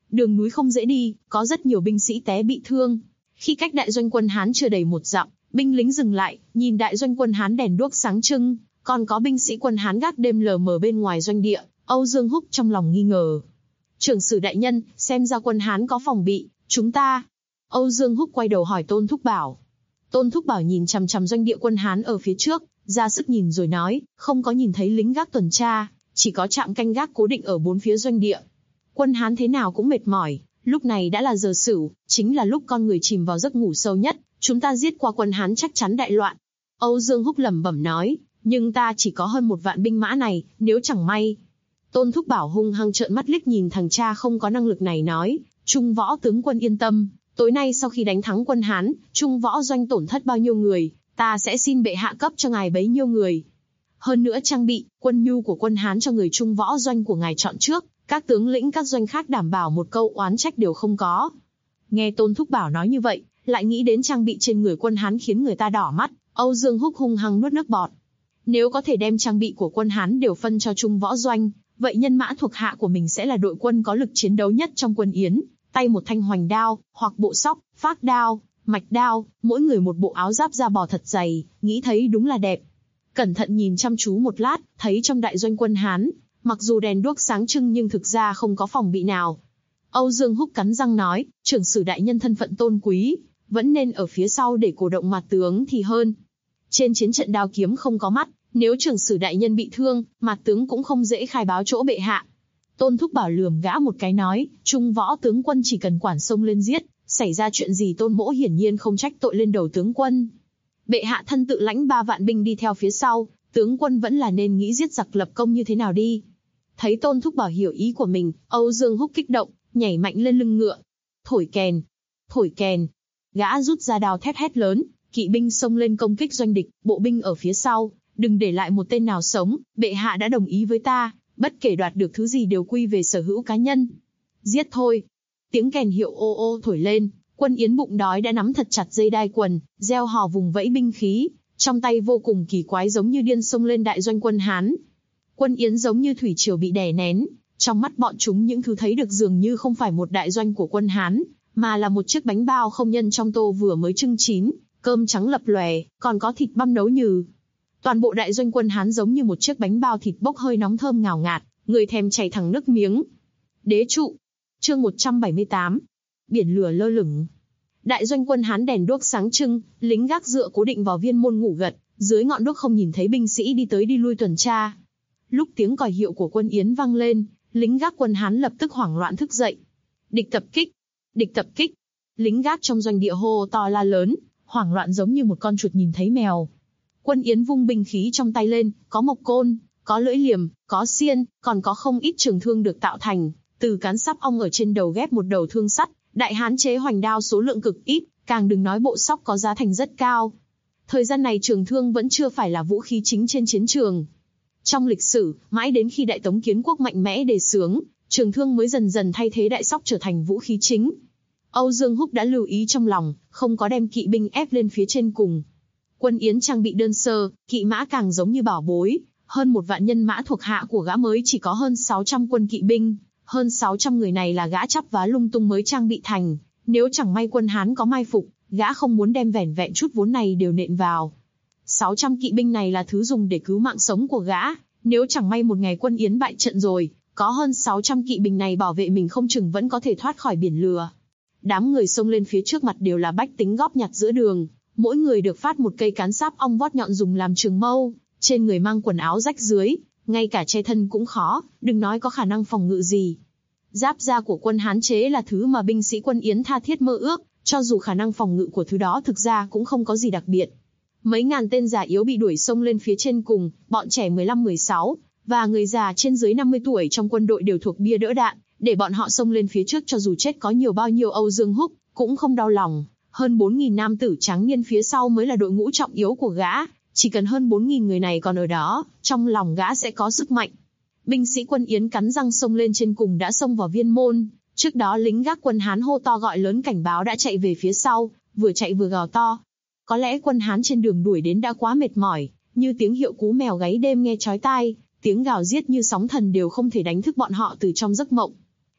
Speaker 2: Đường núi không dễ đi, có rất nhiều binh sĩ té bị thương. Khi cách đại doanh quân Hán chưa đầy 1 dặm, binh lính dừng lại, nhìn đại doanh quân Hán đèn đuốc sáng trưng, còn có binh sĩ quân Hán gác đêm lờ mờ bên ngoài doanh địa. Âu Dương Húc trong lòng nghi ngờ. Trưởng sử đại nhân, xem ra quân Hán có phòng bị, chúng ta. Âu Dương Húc quay đầu hỏi Tôn Thúc Bảo. Tôn Thúc Bảo nhìn chằm chằm doanh địa quân Hán ở phía trước, ra sức nhìn rồi nói, không có nhìn thấy lính gác tuần tra, chỉ có trạm canh gác cố định ở 4 phía doanh địa. Quân Hán thế nào cũng mệt mỏi, lúc này đã là giờ sửu, chính là lúc con người chìm vào giấc ngủ sâu nhất, chúng ta giết qua quân Hán chắc chắn đại loạn. Âu Dương Húc lẩm bẩm nói, nhưng ta chỉ có hơn 1 vạn binh mã này, nếu chẳng may. Tôn Thúc Bảo hung hăng trợn mắt liếc nhìn thằng cha không có năng lực này nói, Trung Võ tướng quân yên tâm, tối nay sau khi đánh thắng quân Hán, Trung Võ doanh tổn thất bao nhiêu người, ta sẽ xin bệ hạ cấp cho ngài bấy nhiêu người. Hơn nữa trang bị, quân nhu của quân Hán cho người Trung Võ doanh của ngài chọn trước, các tướng lĩnh các doanh khác đảm bảo một câu oán trách đều không có. Nghe Tôn Thúc Bảo nói như vậy, lại nghĩ đến trang bị trên người quân Hán khiến người ta đỏ mắt, Âu Dương Húc hung hăng nuốt nước bọt. Nếu có thể đem trang bị của quân Hán đều phân cho Trung Võ doanh, vậy nhân mã thuộc hạ của mình sẽ là đội quân có lực chiến đấu nhất trong quân Yến, tay một thanh hoành đao, hoặc bộ sóc, phác đao, mạch đao, mỗi người một bộ áo giáp da bò thật dày, nghĩ thấy đúng là đẹp. Cẩn thận nhìn chăm chú một lát, thấy trong đại doanh quân Hán, mặc dù đèn đuốc sáng trưng nhưng thực ra không có phòng bị nào. Âu Dương Húc cắn răng nói, trưởng sử đại nhân thân phận tôn quý, vẫn nên ở phía sau để cổ động mặt tướng thì hơn. Trên chiến trận đao kiếm không có mắt, nếu trưởng sử đại nhân bị thương, mặt tướng cũng không dễ khai báo chỗ bệ hạ. Tôn Thúc Bảo lườm gã một cái nói, Trung Võ tướng quân chỉ cần quản xông lên giết, xảy ra chuyện gì Tôn mỗ hiển nhiên không trách tội lên đầu tướng quân. Bệ hạ thân tự lãnh 3 vạn binh đi theo phía sau, tướng quân vẫn là nên nghĩ giết giặc lập công như thế nào đi. Thấy Tôn Thúc Bảo hiểu ý của mình, Âu Dương Húc kích động, nhảy mạnh lên lưng ngựa. Thổi kèn, thổi kèn. Gã rút ra đao thét hét lớn, kỵ binh xông lên công kích doanh địch, bộ binh ở phía sau, đừng để lại một tên nào sống, bệ hạ đã đồng ý với ta, bất kể đoạt được thứ gì đều quy về sở hữu cá nhân. Giết thôi. Tiếng kèn hiệu ô ô thổi lên, quân Yến bụng đói đã nắm thật chặt dây đai quần, reo hò vùng vẫy binh khí, trong tay vô cùng kỳ quái giống như điên xông lên đại doanh quân Hán. Quân Yến giống như thủy triều bị đè nén, trong mắt bọn chúng những thứ thấy được dường như không phải một đại doanh của quân Hán, mà là một chiếc bánh bao không nhân trong tô vừa mới trưng chín, cơm trắng lập lòe, còn có thịt băm nấu nhừ. Toàn bộ đại doanh quân Hán giống như một chiếc bánh bao thịt bốc hơi nóng thơm ngào ngạt, người thèm chảy thẳng nước miếng. Đế trụ. Chương 178. Biển lửa lơ lửng. Đại doanh quân Hán đèn đuốc sáng trưng, lính gác dựa cố định vào viên môn ngủ gật, dưới ngọn đuốc không nhìn thấy binh sĩ đi tới đi lui tuần tra. Lúc tiếng còi hiệu của quân Yến vang lên, lính gác quân Hán lập tức hoảng loạn thức dậy. Địch tập kích! Địch tập kích! Lính gác trong doanh địa hô to la lớn, hoảng loạn giống như một con chuột nhìn thấy mèo. Quân Yến vung binh khí trong tay lên, có mộc côn, có lưỡi liềm, có xiên, còn có không ít trường thương được tạo thành, từ cán sắp ong ở trên đầu ghép một đầu thương sắt, đại hán chế hoành đao số lượng cực ít, càng đừng nói bộ sóc có giá thành rất cao. Thời gian này trường thương vẫn chưa phải là vũ khí chính trên chiến trường. Trong lịch sử, mãi đến khi Đại Tống Kiến Quốc mạnh mẽ đề xướng, trường thương mới dần dần thay thế đại sóc trở thành vũ khí chính. Âu Dương Húc đã lưu ý trong lòng, không có đem kỵ binh ép lên phía trên cùng. Quân Yến trang bị đơn sơ, kỵ mã càng giống như bảo bối, hơn 1 vạn nhân mã thuộc hạ của gã mới chỉ có hơn 600 quân kỵ binh, hơn 600 người này là gã chắp vá lung tung mới trang bị thành, nếu chẳng may quân Hán có mai phục, gã không muốn đem vẻn vẹn chút vốn này đều nện vào. 600 kỵ binh này là thứ dùng để cứu mạng sống của gã, nếu chẳng may một ngày quân Yến bại trận rồi, có hơn 600 kỵ binh này bảo vệ mình không chừng vẫn có thể thoát khỏi biển lửa. Đám người xông lên phía trước mặt đều là bách tính góp nhặt giữa đường, mỗi người được phát một cây cán sáp ong vót nhọn dùng làm trường mâu, trên người mang quần áo rách rưới, ngay cả che thân cũng khó, đừng nói có khả năng phòng ngự gì. Giáp da của quân Hán chế là thứ mà binh sĩ quân Yến tha thiết mơ ước, cho dù khả năng phòng ngự của thứ đó thực ra cũng không có gì đặc biệt. Mấy ngàn tên già yếu bị đuổi xông lên phía trên cùng, bọn trẻ 15-16, và người già trên dưới 50 tuổi trong quân đội đều thuộc bia đỡ đạn, để bọn họ xông lên phía trước cho dù chết có nhiều bao nhiêu Âu Dương Húc, cũng không đau lòng. Hơn 4.000 nam tử trắng niên phía sau mới là đội ngũ trọng yếu của gã, chỉ cần hơn 4.000 người này còn ở đó, trong lòng gã sẽ có sức mạnh. Binh sĩ quân Yến cắn răng xông lên trên cùng đã xông vào viên môn, trước đó lính gác quân Hán hô to gọi lớn cảnh báo đã chạy về phía sau, vừa chạy vừa gào to. Có lẽ quân Hán trên đường đuổi đến đã quá mệt mỏi, như tiếng hiệu cú mèo gáy đêm nghe chói tai, tiếng gào giết như sóng thần đều không thể đánh thức bọn họ từ trong giấc mộng.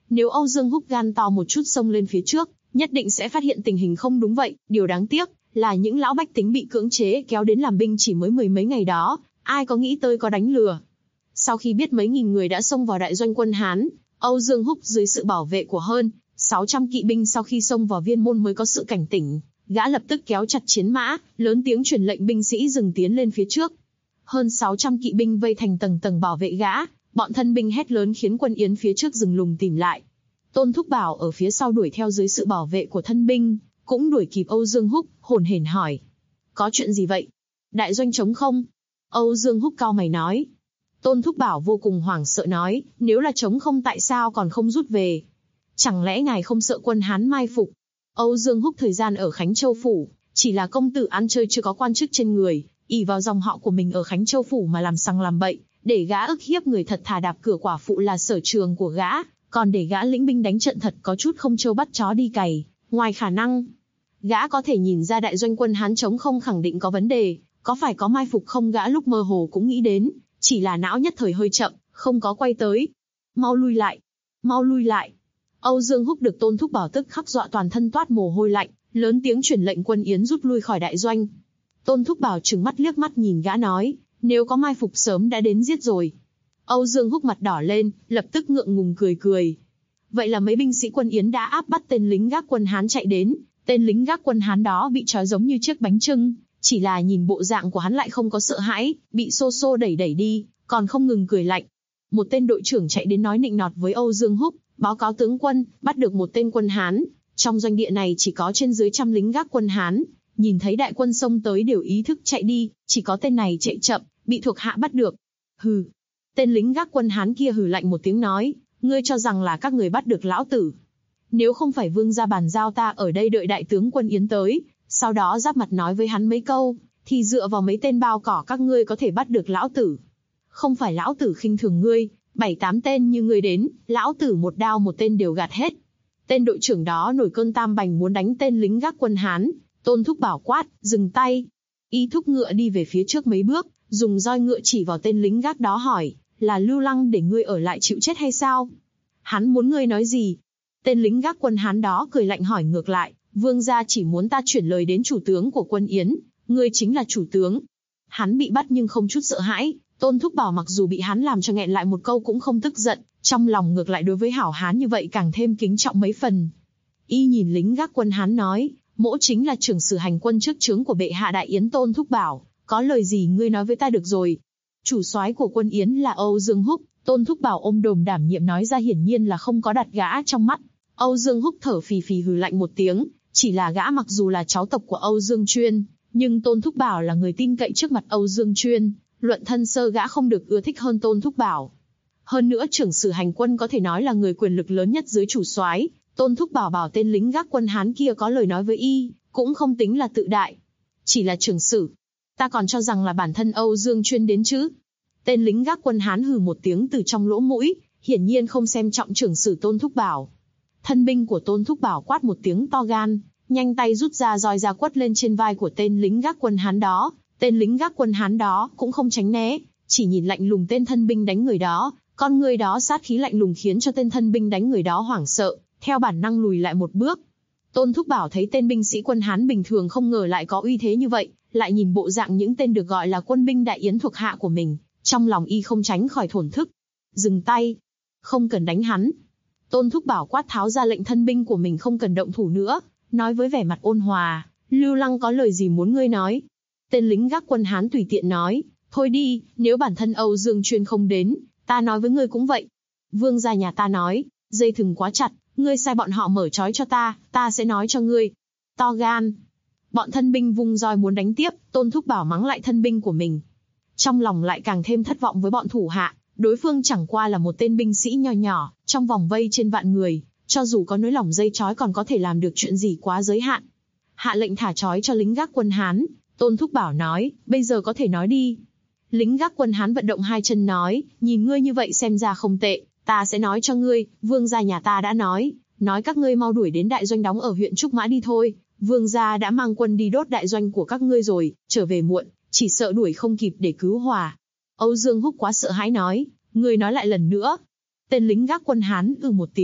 Speaker 2: Nếu Âu Dương Húc gan to một chút xông lên phía trước, nhất định sẽ phát hiện tình hình không đúng vậy. Điều đáng tiếc là những lão bách tính bị cưỡng chế kéo đến làm binh chỉ mới 10 mấy ngày đó, ai có nghĩ tới có đánh lừa. Sau khi biết mấy nghìn người đã xông vào đại doanh quân Hán, Âu Dương Húc dưới sự bảo vệ của hơn 600 kỵ binh sau khi xông vào viên môn mới có sự cảnh tỉnh. Gã lập tức kéo chặt chiến mã, lớn tiếng truyền lệnh binh sĩ dừng tiến lên phía trước. Hơn 600 kỵ binh vây thành tầng tầng bảo vệ gã, bọn thân binh hét lớn khiến quân Yến phía trước dừng lùng tìm lại. Tôn Thúc Bảo ở phía sau đuổi theo dưới sự bảo vệ của thân binh, cũng đuổi kịp Âu Dương Húc, hồn hển hỏi. Có chuyện gì vậy? Đại doanh trống không? Âu Dương Húc cau mày nói. Tôn Thúc Bảo vô cùng hoảng sợ nói, nếu là trống không tại sao còn không rút về? Chẳng lẽ ngài không sợ quân Hán mai phục? Âu Dương Húc thời gian ở Khánh Châu Phủ, chỉ là công tử ăn chơi chưa có quan chức trên người, ỷ vào dòng họ của mình ở Khánh Châu Phủ mà làm sằng làm bậy, để gã ức hiếp người thật thà đạp cửa quả phụ là sở trường của gã, còn để gã lĩnh binh đánh trận thật có chút không trâu bắt chó đi cày, ngoài khả năng. Gã có thể nhìn ra đại doanh quân Hán trống không khẳng định có vấn đề, có phải có mai phục không gã lúc mơ hồ cũng nghĩ đến, chỉ là não nhất thời hơi chậm, không có quay tới. Mau lui lại, mau lui lại. Âu Dương Húc được Tôn Thúc Bảo tức khắc dọa toàn thân toát mồ hôi lạnh, lớn tiếng truyền lệnh quân Yến rút lui khỏi đại doanh. Tôn Thúc Bảo trừng mắt liếc mắt nhìn gã nói, nếu có mai phục sớm đã đến giết rồi. Âu Dương Húc mặt đỏ lên, lập tức ngượng ngùng cười cười. Vậy là mấy binh sĩ quân Yến đã áp bắt tên lính gác quân Hán chạy đến, tên lính gác quân Hán đó bị trói giống như chiếc bánh chưng, chỉ là nhìn bộ dạng của hắn lại không có sợ hãi, bị xô xô đẩy đẩy đi, còn không ngừng cười lạnh. Một tên đội trưởng chạy đến nói nịnh nọt với Âu Dương Húc, báo cáo tướng quân, bắt được một tên quân Hán, trong doanh địa này chỉ có trên dưới 100 lính gác quân Hán, nhìn thấy đại quân xông tới đều ý thức chạy đi, chỉ có tên này chạy chậm, bị thuộc hạ bắt được. Hừ. Tên lính gác quân Hán kia hừ lạnh một tiếng nói, ngươi cho rằng là các người bắt được lão tử. Nếu không phải vương gia bàn giao ta ở đây đợi đại tướng quân Yến tới, sau đó giáp mặt nói với hắn mấy câu, thì dựa vào mấy tên bao cỏ các ngươi có thể bắt được lão tử. Không phải lão tử khinh thường ngươi, 7-8 tên như ngươi đến, lão tử một đao một tên đều gạt hết. Tên đội trưởng đó nổi cơn tam bành muốn đánh tên lính gác quân Hán, Tôn Thúc Bảo quát, dừng tay. Y thúc ngựa đi về phía trước mấy bước, dùng roi ngựa chỉ vào tên lính gác đó hỏi, là Lưu Lăng để ngươi ở lại chịu chết hay sao? Hắn muốn ngươi nói gì? Tên lính gác quân Hán đó cười lạnh hỏi ngược lại, vương gia chỉ muốn ta chuyển lời đến chủ tướng của quân Yến, ngươi chính là chủ tướng. Hắn bị bắt nhưng không chút sợ hãi, Tôn Thúc Bảo mặc dù bị hắn làm cho nghẹn lại một câu cũng không tức giận, trong lòng ngược lại đối với hảo hán như vậy càng thêm kính trọng mấy phần. Y nhìn lính gác quân Hán nói, mỗ chính là trưởng sử hành quân trước trướng của bệ hạ đại Yến Tôn Thúc Bảo, có lời gì ngươi nói với ta được rồi. Chủ soái của quân Yến là Âu Dương Húc, Tôn Thúc Bảo ôm đồm đảm nhiệm nói ra hiển nhiên là không có đặt gã trong mắt. Âu Dương Húc thở phì phì hừ lạnh một tiếng, chỉ là gã mặc dù là cháu tộc của Âu Dương Chuyên, nhưng Tôn Thúc Bảo là người tin cậy trước mặt Âu Dương Chuyên, luận thân sơ gã không được ưa thích hơn Tôn Thúc Bảo. Hơn nữa trưởng sử hành quân có thể nói là người quyền lực lớn nhất dưới chủ soái, Tôn Thúc Bảo bảo tên lính gác quân Hán kia có lời nói với y, cũng không tính là tự đại. Chỉ là trưởng sử, ta còn cho rằng là bản thân Âu Dương Chuyên đến chứ. Tên lính gác quân Hán hừ một tiếng từ trong lỗ mũi, hiển nhiên không xem trọng trưởng sử Tôn Thúc Bảo. Thân binh của Tôn Thúc Bảo quát một tiếng to gan, nhanh tay rút ra roi ra quất lên trên vai của tên lính gác quân Hán đó. Tên lính gác quân Hán đó cũng không tránh né, chỉ nhìn lạnh lùng tên thân binh đánh người đó, con người đó sát khí lạnh lùng khiến cho tên thân binh đánh người đó hoảng sợ, theo bản năng lùi lại một bước. Tôn Thúc Bảo thấy tên binh sĩ quân Hán bình thường không ngờ lại có uy thế như vậy, lại nhìn bộ dạng những tên được gọi là quân binh đại Yến thuộc hạ của mình, trong lòng y không tránh khỏi thổn thức. Dừng tay, không cần đánh hắn. Tôn Thúc Bảo quát tháo ra lệnh thân binh của mình không cần động thủ nữa, nói với vẻ mặt ôn hòa, Lưu Lăng có lời gì muốn ngươi nói? Tên lính gác quân Hán tùy tiện nói, thôi đi, nếu bản thân Âu Dương Chuyên không đến, ta nói với ngươi cũng vậy. Vương gia nhà ta nói, dây thừng quá chặt, ngươi sai bọn họ mở trói cho ta sẽ nói cho ngươi. To gan. Bọn thân binh vung roi muốn đánh tiếp, Tôn Thúc Bảo mắng lại thân binh của mình. Trong lòng lại càng thêm thất vọng với bọn thủ hạ, đối phương chẳng qua là một tên binh sĩ nho nhỏ, trong vòng vây trên vạn người, cho dù có nới lỏng dây trói còn có thể làm được chuyện gì quá giới hạn. Hạ lệnh thả trói cho lính gác quân Hán, Tôn Thúc Bảo nói, bây giờ có thể nói đi. Lính gác quân Hán vận động hai chân nói, nhìn ngươi như vậy xem ra không tệ, ta sẽ nói cho ngươi, vương gia nhà ta đã nói các ngươi mau đuổi đến đại doanh đóng ở huyện Trúc Mã đi thôi, vương gia đã mang quân đi đốt đại doanh của các ngươi rồi, trở về muộn, chỉ sợ đuổi không kịp để cứu hòa. Âu Dương Húc quá sợ hãi nói, ngươi nói lại lần nữa. Tên lính gác quân Hán một tiếng,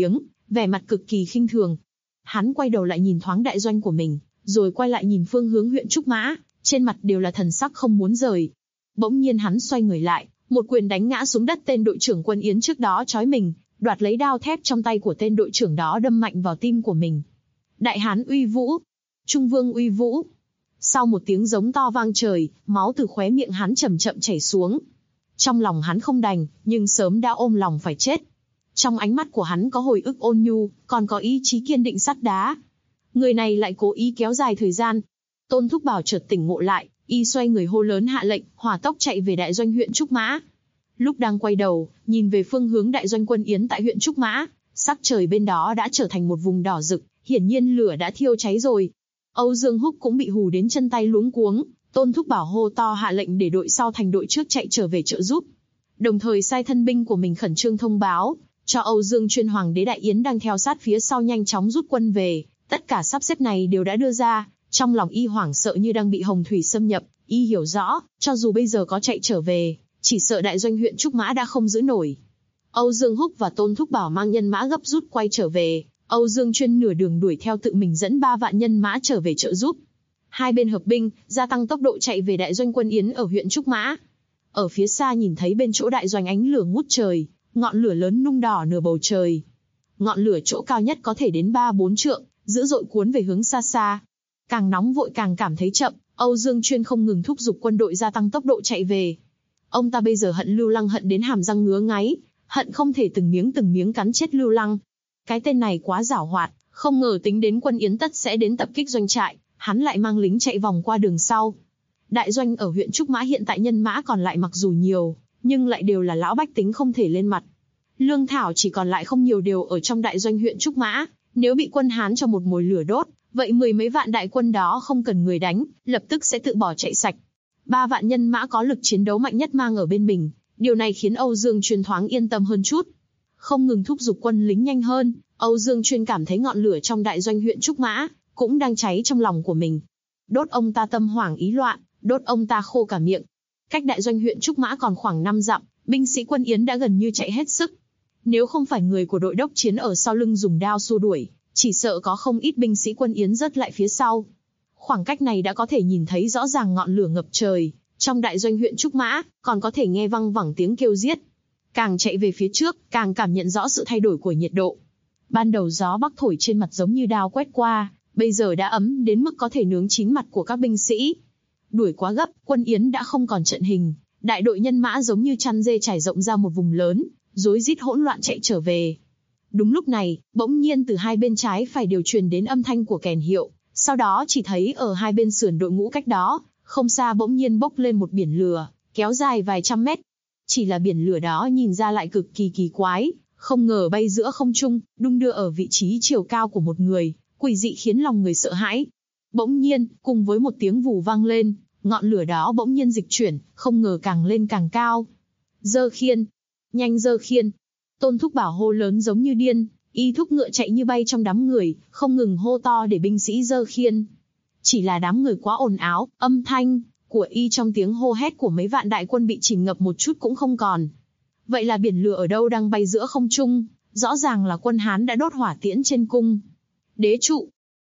Speaker 2: vẻ mặt cực kỳ khinh thường. Hắn quay đầu lại nhìn thoáng đại doanh của mình, rồi quay lại nhìn phương hướng huyện Trúc Mã, trên mặt đều là thần sắc không muốn rời. Bỗng nhiên hắn xoay người lại, một quyền đánh ngã xuống đất tên đội trưởng quân Yến trước đó trói mình, đoạt lấy đao thép trong tay của tên đội trưởng đó đâm mạnh vào tim của mình. Đại hán uy vũ, Trung vương uy vũ. Sau một tiếng giống to vang trời, máu từ khóe miệng hắn chậm chậm chảy xuống. Trong lòng hắn không đành, nhưng sớm đã ôm lòng phải chết. Trong ánh mắt của hắn có hồi ức ôn nhu, còn có ý chí kiên định sắt đá. Người này lại cố ý kéo dài thời gian. Tôn Thúc Bảo chợt tỉnh ngộ lại, y xoay người hô lớn hạ lệnh, hỏa tốc chạy về đại doanh huyện Trúc Mã. Lúc đang quay đầu, nhìn về phương hướng đại doanh quân Yến tại huyện Trúc Mã, sắc trời bên đó đã trở thành một vùng đỏ rực, hiển nhiên lửa đã thiêu cháy rồi. Âu Dương Húc cũng bị hù đến chân tay luống cuống, Tôn Thúc Bảo hô to hạ lệnh để đội sau thành đội trước chạy trở về trợ giúp. Đồng thời sai thân binh của mình khẩn trương thông báo, cho Âu Dương Chuyên Hoàng đế Đại Yến đang theo sát phía sau nhanh chóng rút quân về. Tất cả sắp xếp này đều đã đưa ra, trong lòng y hoảng sợ như đang bị hồng thủy xâm nhập, y hiểu rõ, cho dù bây giờ có chạy trở về, chỉ sợ đại doanh huyện Trúc Mã đã không giữ nổi. Âu Dương Húc và Tôn Thúc Bảo mang nhân mã gấp rút quay trở về, Âu Dương Chuyên nửa đường đuổi theo tự mình dẫn 3 vạn nhân mã trở về trợ giúp. Hai bên hợp binh, gia tăng tốc độ chạy về đại doanh quân Yến ở huyện Trúc Mã. Ở phía xa nhìn thấy bên chỗ đại doanh ánh lửa ngút trời, ngọn lửa lớn nung đỏ nửa bầu trời. Ngọn lửa chỗ cao nhất có thể đến 3-4 trượng, dữ dội cuốn về hướng xa xa. Càng nóng vội càng cảm thấy chậm, Âu Dương Chuyên không ngừng thúc giục quân đội gia tăng tốc độ chạy về. Ông ta bây giờ hận Lưu Lăng hận đến hàm răng ngứa ngáy, hận không thể từng miếng cắn chết Lưu Lăng. Cái tên này quá giảo hoạt, không ngờ tính đến quân Yến tất sẽ đến tập kích doanh trại, hắn lại mang lính chạy vòng qua đường sau. Đại doanh ở huyện Trúc Mã hiện tại nhân mã còn lại mặc dù nhiều, nhưng lại đều là lão bách tính không thể lên mặt. Lương thảo chỉ còn lại không nhiều đều ở trong đại doanh huyện Trúc Mã, nếu bị quân Hán cho một mồi lửa đốt, vậy 10 mấy vạn đại quân đó không cần người đánh, lập tức sẽ tự bỏ chạy sạch. 3 vạn nhân mã có lực chiến đấu mạnh nhất mang ở bên mình, điều này khiến Âu Dương Chuyên thoáng yên tâm hơn chút. Không ngừng thúc giục quân lính nhanh hơn, Âu Dương Chuyên cảm thấy ngọn lửa trong đại doanh huyện Trúc Mã cũng đang cháy trong lòng của mình. Đốt ông ta tâm hoảng ý loạn, đốt ông ta khô cả miệng. Cách đại doanh huyện Trúc Mã còn khoảng 5 dặm, binh sĩ quân Yến đã gần như chạy hết sức. Nếu không phải người của đội đốc chiến ở sau lưng dùng đao xua đuổi, chỉ sợ có không ít binh sĩ quân Yến rớt lại phía sau. Khoảng cách này đã có thể nhìn thấy rõ ràng ngọn lửa ngập trời, trong đại doanh huyện Trúc Mã, còn có thể nghe văng vẳng tiếng kêu giết. Càng chạy về phía trước, càng cảm nhận rõ sự thay đổi của nhiệt độ. Ban đầu gió bắc thổi trên mặt giống như đao quét qua, bây giờ đã ấm đến mức có thể nướng chín mặt của các binh sĩ. Đuổi quá gấp, quân Yến đã không còn trận hình, đại đội nhân mã giống như chăn dê trải rộng ra một vùng lớn, rối rít hỗn loạn chạy trở về. Đúng lúc này, bỗng nhiên từ hai bên trái phải đều truyền đến âm thanh của kèn hiệu, sau đó chỉ thấy ở hai bên sườn đội ngũ cách đó, không xa bỗng nhiên bốc lên một biển lửa, kéo dài vài trăm mét. Chỉ là biển lửa đó nhìn ra lại cực kỳ kỳ quái, không ngờ bay giữa không trung, đung đưa ở vị trí chiều cao của một người, quỷ dị khiến lòng người sợ hãi. Bỗng nhiên, cùng với một tiếng vù vang lên, ngọn lửa đó bỗng nhiên dịch chuyển, không ngờ càng lên càng cao. Giơ khiên, nhanh giơ khiên. Tôn Thúc Bảo hô lớn giống như điên, y thúc ngựa chạy như bay trong đám người, không ngừng hô to để binh sĩ giơ khiên. Chỉ là đám người quá ồn ào, âm thanh của y trong tiếng hô hét của mấy vạn đại quân bị chìm ngập một chút cũng không còn. Vậy là biển lửa ở đâu đang bay giữa không trung, rõ ràng là quân Hán đã đốt hỏa tiễn trên cung. Đế trụ.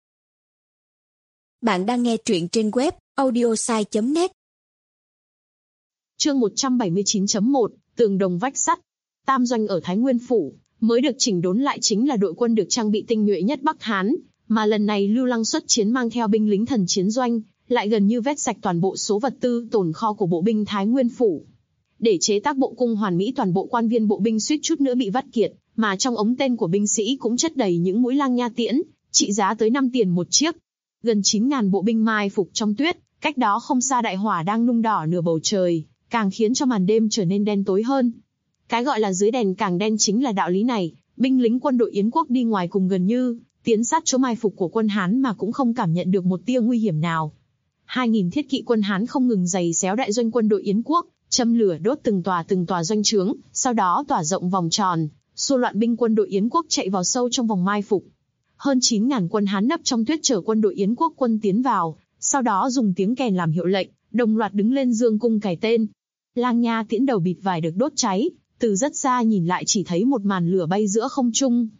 Speaker 3: Bạn đang nghe truyện trên web audiosai.net.
Speaker 2: Chương 179.1, tường đồng vách sắt. Tam doanh ở Thái Nguyên phủ, mới được chỉnh đốn lại chính là đội quân được trang bị tinh nhuệ nhất Bắc Hán, mà lần này Lưu Lăng xuất chiến mang theo binh lính thần chiến doanh, lại gần như vét sạch toàn bộ số vật tư tồn kho của bộ binh Thái Nguyên phủ. Để chế tác bộ cung hoàn mỹ, toàn bộ quan viên bộ binh suýt chút nữa bị vắt kiệt, mà trong ống tên của binh sĩ cũng chất đầy những mũi lang nha tiễn, trị giá tới 5 tiền một chiếc. Gần 9.000 bộ binh mai phục trong tuyết, cách đó không xa đại hỏa đang nung đỏ nửa bầu trời, càng khiến cho màn đêm trở nên đen tối hơn. Cái gọi là dưới đèn càng đen chính là đạo lý này, binh lính quân đội Yến quốc đi ngoài cùng gần như tiến sát chỗ mai phục của quân Hán mà cũng không cảm nhận được một tia nguy hiểm nào. 2.000 thiết kỵ quân Hán không ngừng giày xéo đại doanh quân đội Yến quốc, châm lửa đốt từng tòa doanh trướng, sau đó tỏa rộng vòng tròn, xua loạn binh quân đội Yến quốc chạy vào sâu trong vòng mai phục. Hơn 9.000 quân Hán nấp trong tuyết chờ quân đội Yến quốc quân tiến vào, sau đó dùng tiếng kèn làm hiệu lệnh, đồng loạt đứng lên dương cung cài tên. Lang nha tiễn đầu bịt vải được đốt cháy, từ rất xa nhìn lại chỉ thấy một màn lửa bay giữa không trung.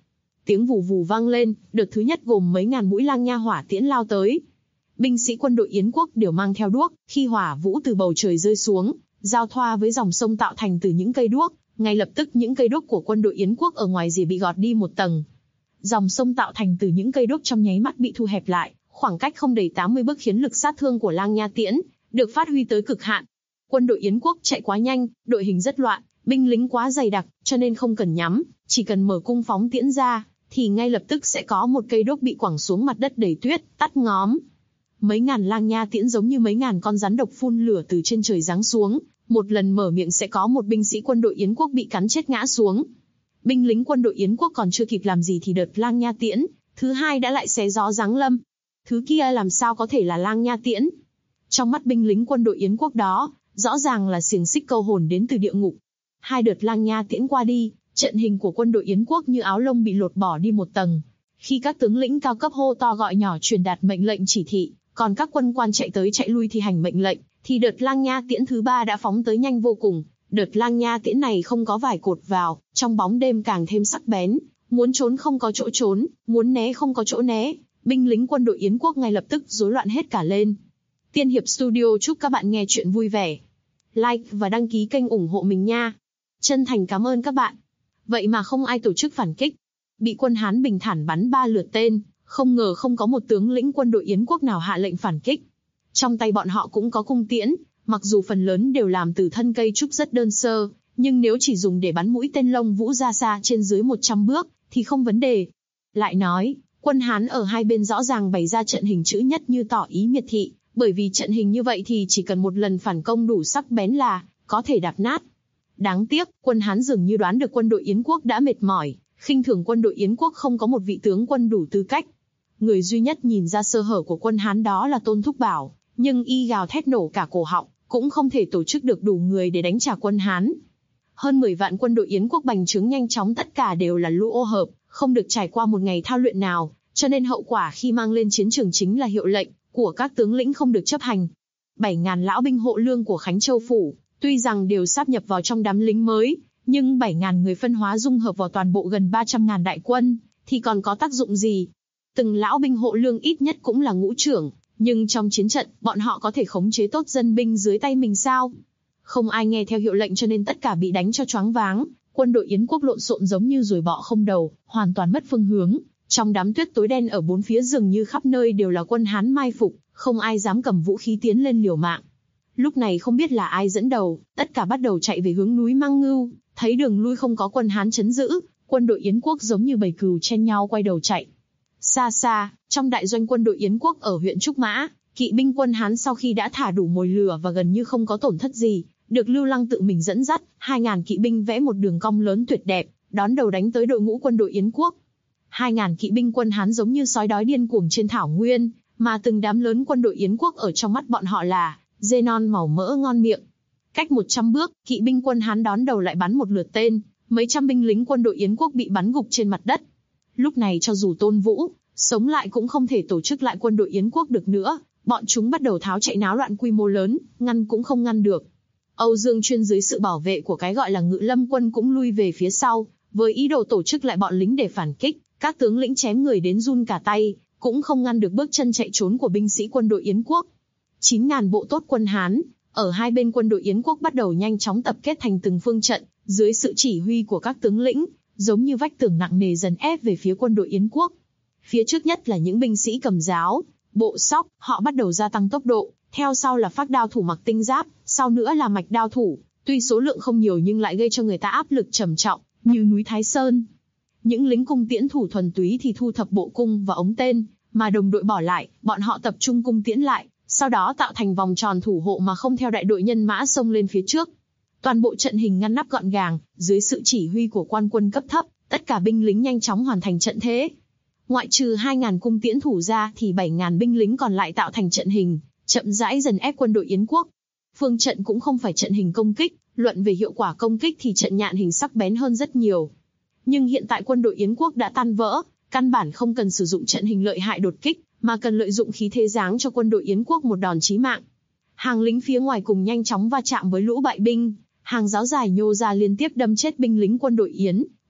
Speaker 2: tiếng vù vù vang lên, đợt thứ nhất gồm mấy ngàn mũi lang nha hỏa tiễn lao tới. Binh sĩ quân đội Yến quốc đều mang theo đuốc, khi hỏa vũ từ bầu trời rơi xuống, giao thoa với dòng sông tạo thành từ những cây đuốc, ngay lập tức những cây đuốc của quân đội Yến quốc ở ngoài rìa bị gọt đi một tầng. Dòng sông tạo thành từ những cây đuốc trong nháy mắt bị thu hẹp lại, khoảng cách không đầy 80 bước khiến lực sát thương của lang nha tiễn được phát huy tới cực hạn. Quân đội Yến quốc chạy quá nhanh, đội hình rất loạn, binh lính quá dày đặc, cho nên không cần nhắm, chỉ cần mở cung phóng tiễn ra, thì ngay lập tức sẽ có một cây đuốc bị quẳng xuống mặt đất đầy tuyết, tắt ngóm. Mấy ngàn lang nha tiễn giống như mấy ngàn con rắn độc phun lửa từ trên trời giáng xuống, một lần mở miệng sẽ có một binh sĩ quân đội Yến quốc bị cắn chết ngã xuống. Binh lính quân đội Yến quốc còn chưa kịp làm gì thì đợt lang nha tiễn thứ hai đã lại xé gió giáng lâm. Thứ kia làm sao có thể là lang nha tiễn? Trong mắt binh lính quân đội Yến quốc đó, rõ ràng là xiềng xích câu hồn đến từ địa ngục. Hai đợt lang nha tiễn qua đi, trận hình của quân đội Yến quốc như áo lông bị lột bỏ đi một tầng. Khi các tướng lĩnh cao cấp hô to gọi nhỏ truyền đạt mệnh lệnh chỉ thị, còn các quân quan chạy tới chạy lui thi hành mệnh lệnh, thì đợt lang nha tiễn thứ ba đã phóng tới nhanh vô cùng. Đợt lang nha tiễn này không có vải cột vào, trong bóng đêm càng thêm sắc bén, muốn trốn không có chỗ trốn, muốn né không có chỗ né. Binh lính quân đội Yến quốc ngay lập tức rối loạn hết cả lên. Tiên Hiệp Studio chúc các bạn nghe chuyện vui vẻ. Like và đăng ký kênh ủng hộ mình nha. Chân thành cảm ơn các bạn. Vậy mà không ai tổ chức phản kích. Bị quân Hán bình thản bắn 3 lượt tên, không ngờ không có một tướng lĩnh quân đội Yến quốc nào hạ lệnh phản kích. Trong tay bọn họ cũng có cung tiễn, mặc dù phần lớn đều làm từ thân cây trúc rất đơn sơ, nhưng nếu chỉ dùng để bắn mũi tên lông vũ ra xa trên dưới 100 bước, thì không vấn đề. Lại nói, quân Hán ở hai bên rõ ràng bày ra trận hình chữ nhất như tỏ ý miệt thị, bởi vì trận hình như vậy thì chỉ cần một lần phản công đủ sắc bén là có thể đạp nát. Đáng tiếc, quân Hán dường như đoán được quân đội Yến quốc đã mệt mỏi, khinh thường quân đội Yến quốc không có một vị tướng quân đủ tư cách. Người duy nhất nhìn ra sơ hở của quân Hán đó là Tôn Thúc Bảo, nhưng y gào thét nổ cả cổ họng, cũng không thể tổ chức được đủ người để đánh trả quân Hán. Hơn 10 vạn quân đội Yến quốc bành trướng nhanh chóng, tất cả đều là lũ ô hợp, không được trải qua một ngày thao luyện nào, cho nên hậu quả khi mang lên chiến trường chính là hiệu lệnh của các tướng lĩnh không được chấp hành. 7.000 lão binh hộ lương của Khánh Châu phủ, tuy rằng đều sáp nhập vào trong đám lính mới, nhưng 7.000 người phân hóa dung hợp vào toàn bộ gần 300.000 đại quân, thì còn có tác dụng gì? Từng lão binh hộ lương ít nhất cũng là ngũ trưởng, nhưng trong chiến trận, bọn họ có thể khống chế tốt dân binh dưới tay mình sao? Không ai nghe theo hiệu lệnh cho nên tất cả bị đánh cho choáng váng. Quân đội Yến quốc lộn xộn giống như ruồi bọ không đầu, hoàn toàn mất phương hướng. Trong đám tuyết tối đen ở bốn phía dường như khắp nơi đều là quân Hán mai phục, không ai dám cầm vũ khí tiến lên liều mạng. Lúc này không biết là ai dẫn đầu, tất cả bắt đầu chạy về hướng núi Mang Ngưu, thấy đường lui không có quân Hán trấn giữ, quân đội Yến quốc giống như bầy cừu chen nhau quay đầu chạy. Xa xa, trong đại doanh quân đội Yến quốc ở huyện Trúc Mã, kỵ binh quân Hán sau khi đã thả đủ mồi lửa và gần như không có tổn thất gì, được Lưu Lăng tự mình dẫn dắt, 2.000 kỵ binh vẽ một đường cong lớn tuyệt đẹp, đón đầu đánh tới đội ngũ quân đội Yến quốc. 2.000 kỵ binh quân Hán giống như sói đói điên cuồng trên thảo nguyên, mà từng đám lớn quân đội Yến quốc ở trong mắt bọn họ là dê non màu mỡ ngon miệng. Cách 100 bước, kỵ binh quân Hán đón đầu lại bắn một lượt tên, mấy trăm binh lính quân đội Yến quốc bị bắn gục trên mặt đất. Lúc này cho dù Tôn Vũ sống lại cũng không thể tổ chức lại quân đội Yến quốc được nữa, bọn chúng bắt đầu tháo chạy náo loạn quy mô lớn, ngăn cũng không ngăn được. Âu Dương Chuyên dưới sự bảo vệ của cái gọi là Ngự Lâm quân cũng lui về phía sau, với ý đồ tổ chức lại bọn lính để phản kích. Các tướng lĩnh chém người đến run cả tay, cũng không ngăn được bước chân chạy trốn của binh sĩ quân đội Yến quốc. 9.000 bộ tốt quân Hán, ở hai bên quân đội Yến quốc bắt đầu nhanh chóng tập kết thành từng phương trận, dưới sự chỉ huy của các tướng lĩnh, giống như vách tường nặng nề dần ép về phía quân đội Yến quốc. Phía trước nhất là những binh sĩ cầm giáo, bộ sóc, họ bắt đầu gia tăng tốc độ, theo sau là phác đao thủ mặc tinh giáp, sau nữa là mạch đao thủ, tuy số lượng không nhiều nhưng lại gây cho người ta áp lực trầm trọng, như núi Thái Sơn. Những lính cung tiễn thủ thuần túy thì thu thập bộ cung và ống tên, mà đồng đội bỏ lại, bọn họ tập trung cung tiễn lại, sau đó tạo thành vòng tròn thủ hộ mà không theo đại đội nhân mã xông lên phía trước. Toàn bộ trận hình ngăn nắp gọn gàng, dưới sự chỉ huy của quan quân cấp thấp, tất cả binh lính nhanh chóng hoàn thành trận thế. Ngoại trừ 2.000 cung tiễn thủ ra thì 7.000 binh lính còn lại tạo thành trận hình, chậm rãi dần ép quân đội Yến quốc. Phương trận cũng không phải trận hình công kích, luận về hiệu quả công kích thì trận nhạn hình sắc bén hơn rất nhiều. Nhưng hiện tại quân đội Yến quốc đã tan vỡ, căn bản không cần sử dụng trận hình lợi hại đột kích, mà cần lợi dụng khí thế giáng cho quân đội Yến quốc một đòn chí mạng. Hàng lính phía ngoài cùng nhanh chóng va chạm với lũ bại binh, hàng giáo dài nhô ra liên tiếp đâm chết binh lính quân đội Yến quốc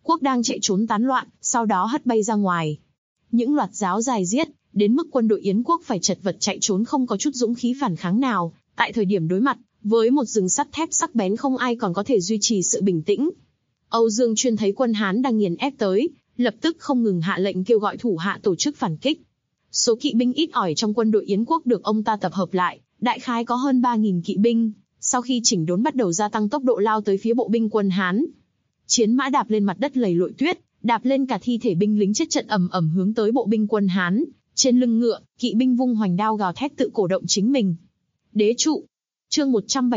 Speaker 2: Quốc đang chạy trốn tán loạn, sau đó hất bay ra ngoài. Những loạt giáo dài giết, đến mức quân đội Yến quốc phải chật vật chạy trốn không có chút dũng khí phản kháng nào. Tại thời điểm đối mặt với một rừng sắt thép sắc bén không ai còn có thể duy trì sự bình tĩnh. Âu Dương Chuyên thấy quân Hán đang nghiền ép tới, lập tức không ngừng hạ lệnh kêu gọi thủ hạ tổ chức phản kích. Số kỵ binh ít ỏi trong quân đội Yến quốc được ông ta tập hợp lại, đại khái có hơn 3.000 kỵ binh, sau khi chỉnh đốn bắt đầu gia tăng tốc độ lao tới phía bộ binh quân Hán. Chiến mã đạp lên mặt đất lầy lội tuyết, đạp lên cả thi thể binh lính chết trận ầm ầm hướng tới bộ binh quân Hán. Trên lưng ngựa, kỵ binh vung hoành đao gào thét tự cổ động chính mình. Đế trụ. Chương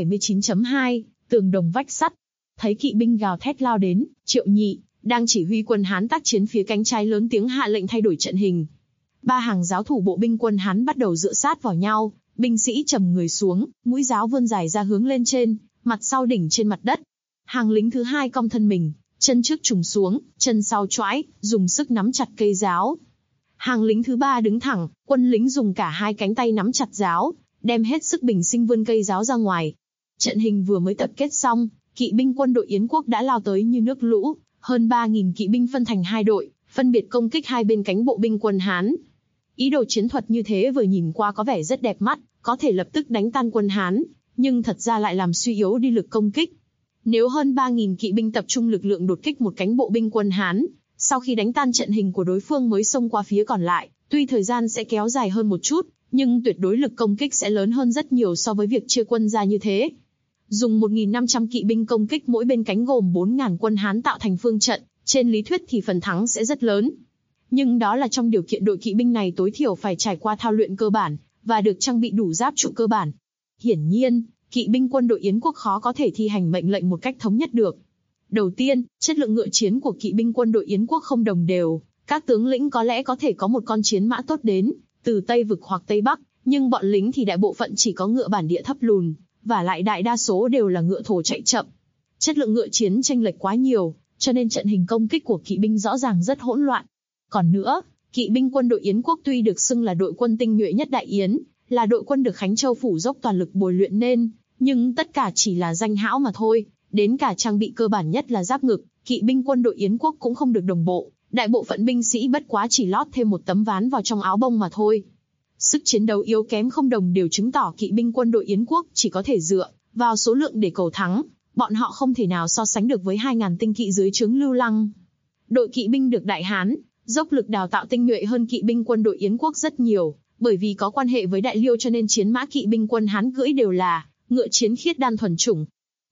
Speaker 2: 179.2, tường đồng vách sắt. Thấy kỵ binh gào thét lao đến, Triệu Nhị đang chỉ huy quân Hán tác chiến phía cánh trái lớn tiếng hạ lệnh thay đổi trận hình. Ba hàng giáo thủ bộ binh quân Hán bắt đầu dựa sát vào nhau, binh sĩ trầm người xuống, mũi giáo vươn dài ra hướng lên trên, mặt sau đỉnh trên mặt đất. Hàng lính thứ hai cong thân mình, chân trước trùng xuống, chân sau choãi, dùng sức nắm chặt cây giáo. Hàng lính thứ ba đứng thẳng, quân lính dùng cả hai cánh tay nắm chặt giáo, đem hết sức bình sinh vươn cây giáo ra ngoài. Trận hình vừa mới tập kết xong, kỵ binh quân đội Yến quốc đã lao tới như nước lũ, hơn 3.000 kỵ binh phân thành hai đội, phân biệt công kích hai bên cánh bộ binh quân Hán. Ý đồ chiến thuật như thế vừa nhìn qua có vẻ rất đẹp mắt, có thể lập tức đánh tan quân Hán, nhưng thật ra lại làm suy yếu đi lực công kích. Nếu hơn 3.000 kỵ binh tập trung lực lượng đột kích một cánh bộ binh quân Hán, sau khi đánh tan trận hình của đối phương mới xông qua phía còn lại, tuy thời gian sẽ kéo dài hơn một chút, nhưng tuyệt đối lực công kích sẽ lớn hơn rất nhiều so với việc chia quân ra như thế. Dùng 1.500 kỵ binh công kích mỗi bên cánh gồm 4.000 quân Hán tạo thành phương trận, trên lý thuyết thì phần thắng sẽ rất lớn. Nhưng đó là trong điều kiện đội kỵ binh này tối thiểu phải trải qua thao luyện cơ bản, và được trang bị đủ giáp trụ cơ bản. Hiển nhiên, kỵ binh quân đội Yến quốc khó có thể thi hành mệnh lệnh một cách thống nhất được. Đầu tiên, chất lượng ngựa chiến của kỵ binh quân đội Yến quốc không đồng đều. Các tướng lĩnh có lẽ có thể có một con chiến mã tốt đến từ Tây Vực hoặc Tây Bắc, nhưng bọn lính thì đại bộ phận chỉ có ngựa bản địa thấp lùn, và lại đại đa số đều là ngựa thổ chạy chậm. Chất lượng ngựa chiến chênh lệch quá nhiều, cho nên trận hình công kích của kỵ binh rõ ràng rất hỗn loạn. Còn nữa, kỵ binh quân đội Yến quốc tuy được xưng là đội quân tinh nhuệ nhất Đại Yến, là đội quân được Khánh Châu phủ dốc toàn lực bồi luyện nên, nhưng tất cả chỉ là danh hão mà thôi. Đến cả trang bị cơ bản nhất là giáp ngực, kỵ binh quân đội Yến quốc cũng không được đồng bộ. Đại bộ phận binh sĩ bất quá chỉ lót thêm một tấm ván vào trong áo bông mà thôi. Sức chiến đấu yếu kém không đồng đều chứng tỏ kỵ binh quân đội Yến quốc chỉ có thể dựa vào số lượng để cầu thắng. Bọn họ không thể nào so sánh được với 2.000 tinh kỵ dưới trướng Lưu Lăng. Đội kỵ binh được Đại Hán dốc lực đào tạo tinh nhuệ hơn kỵ binh quân đội Yến quốc rất nhiều, bởi vì có quan hệ với Đại Liêu cho nên chiến mã kỵ binh quân Hán cưỡi đều là ngựa chiến khiết đan thuần chủng.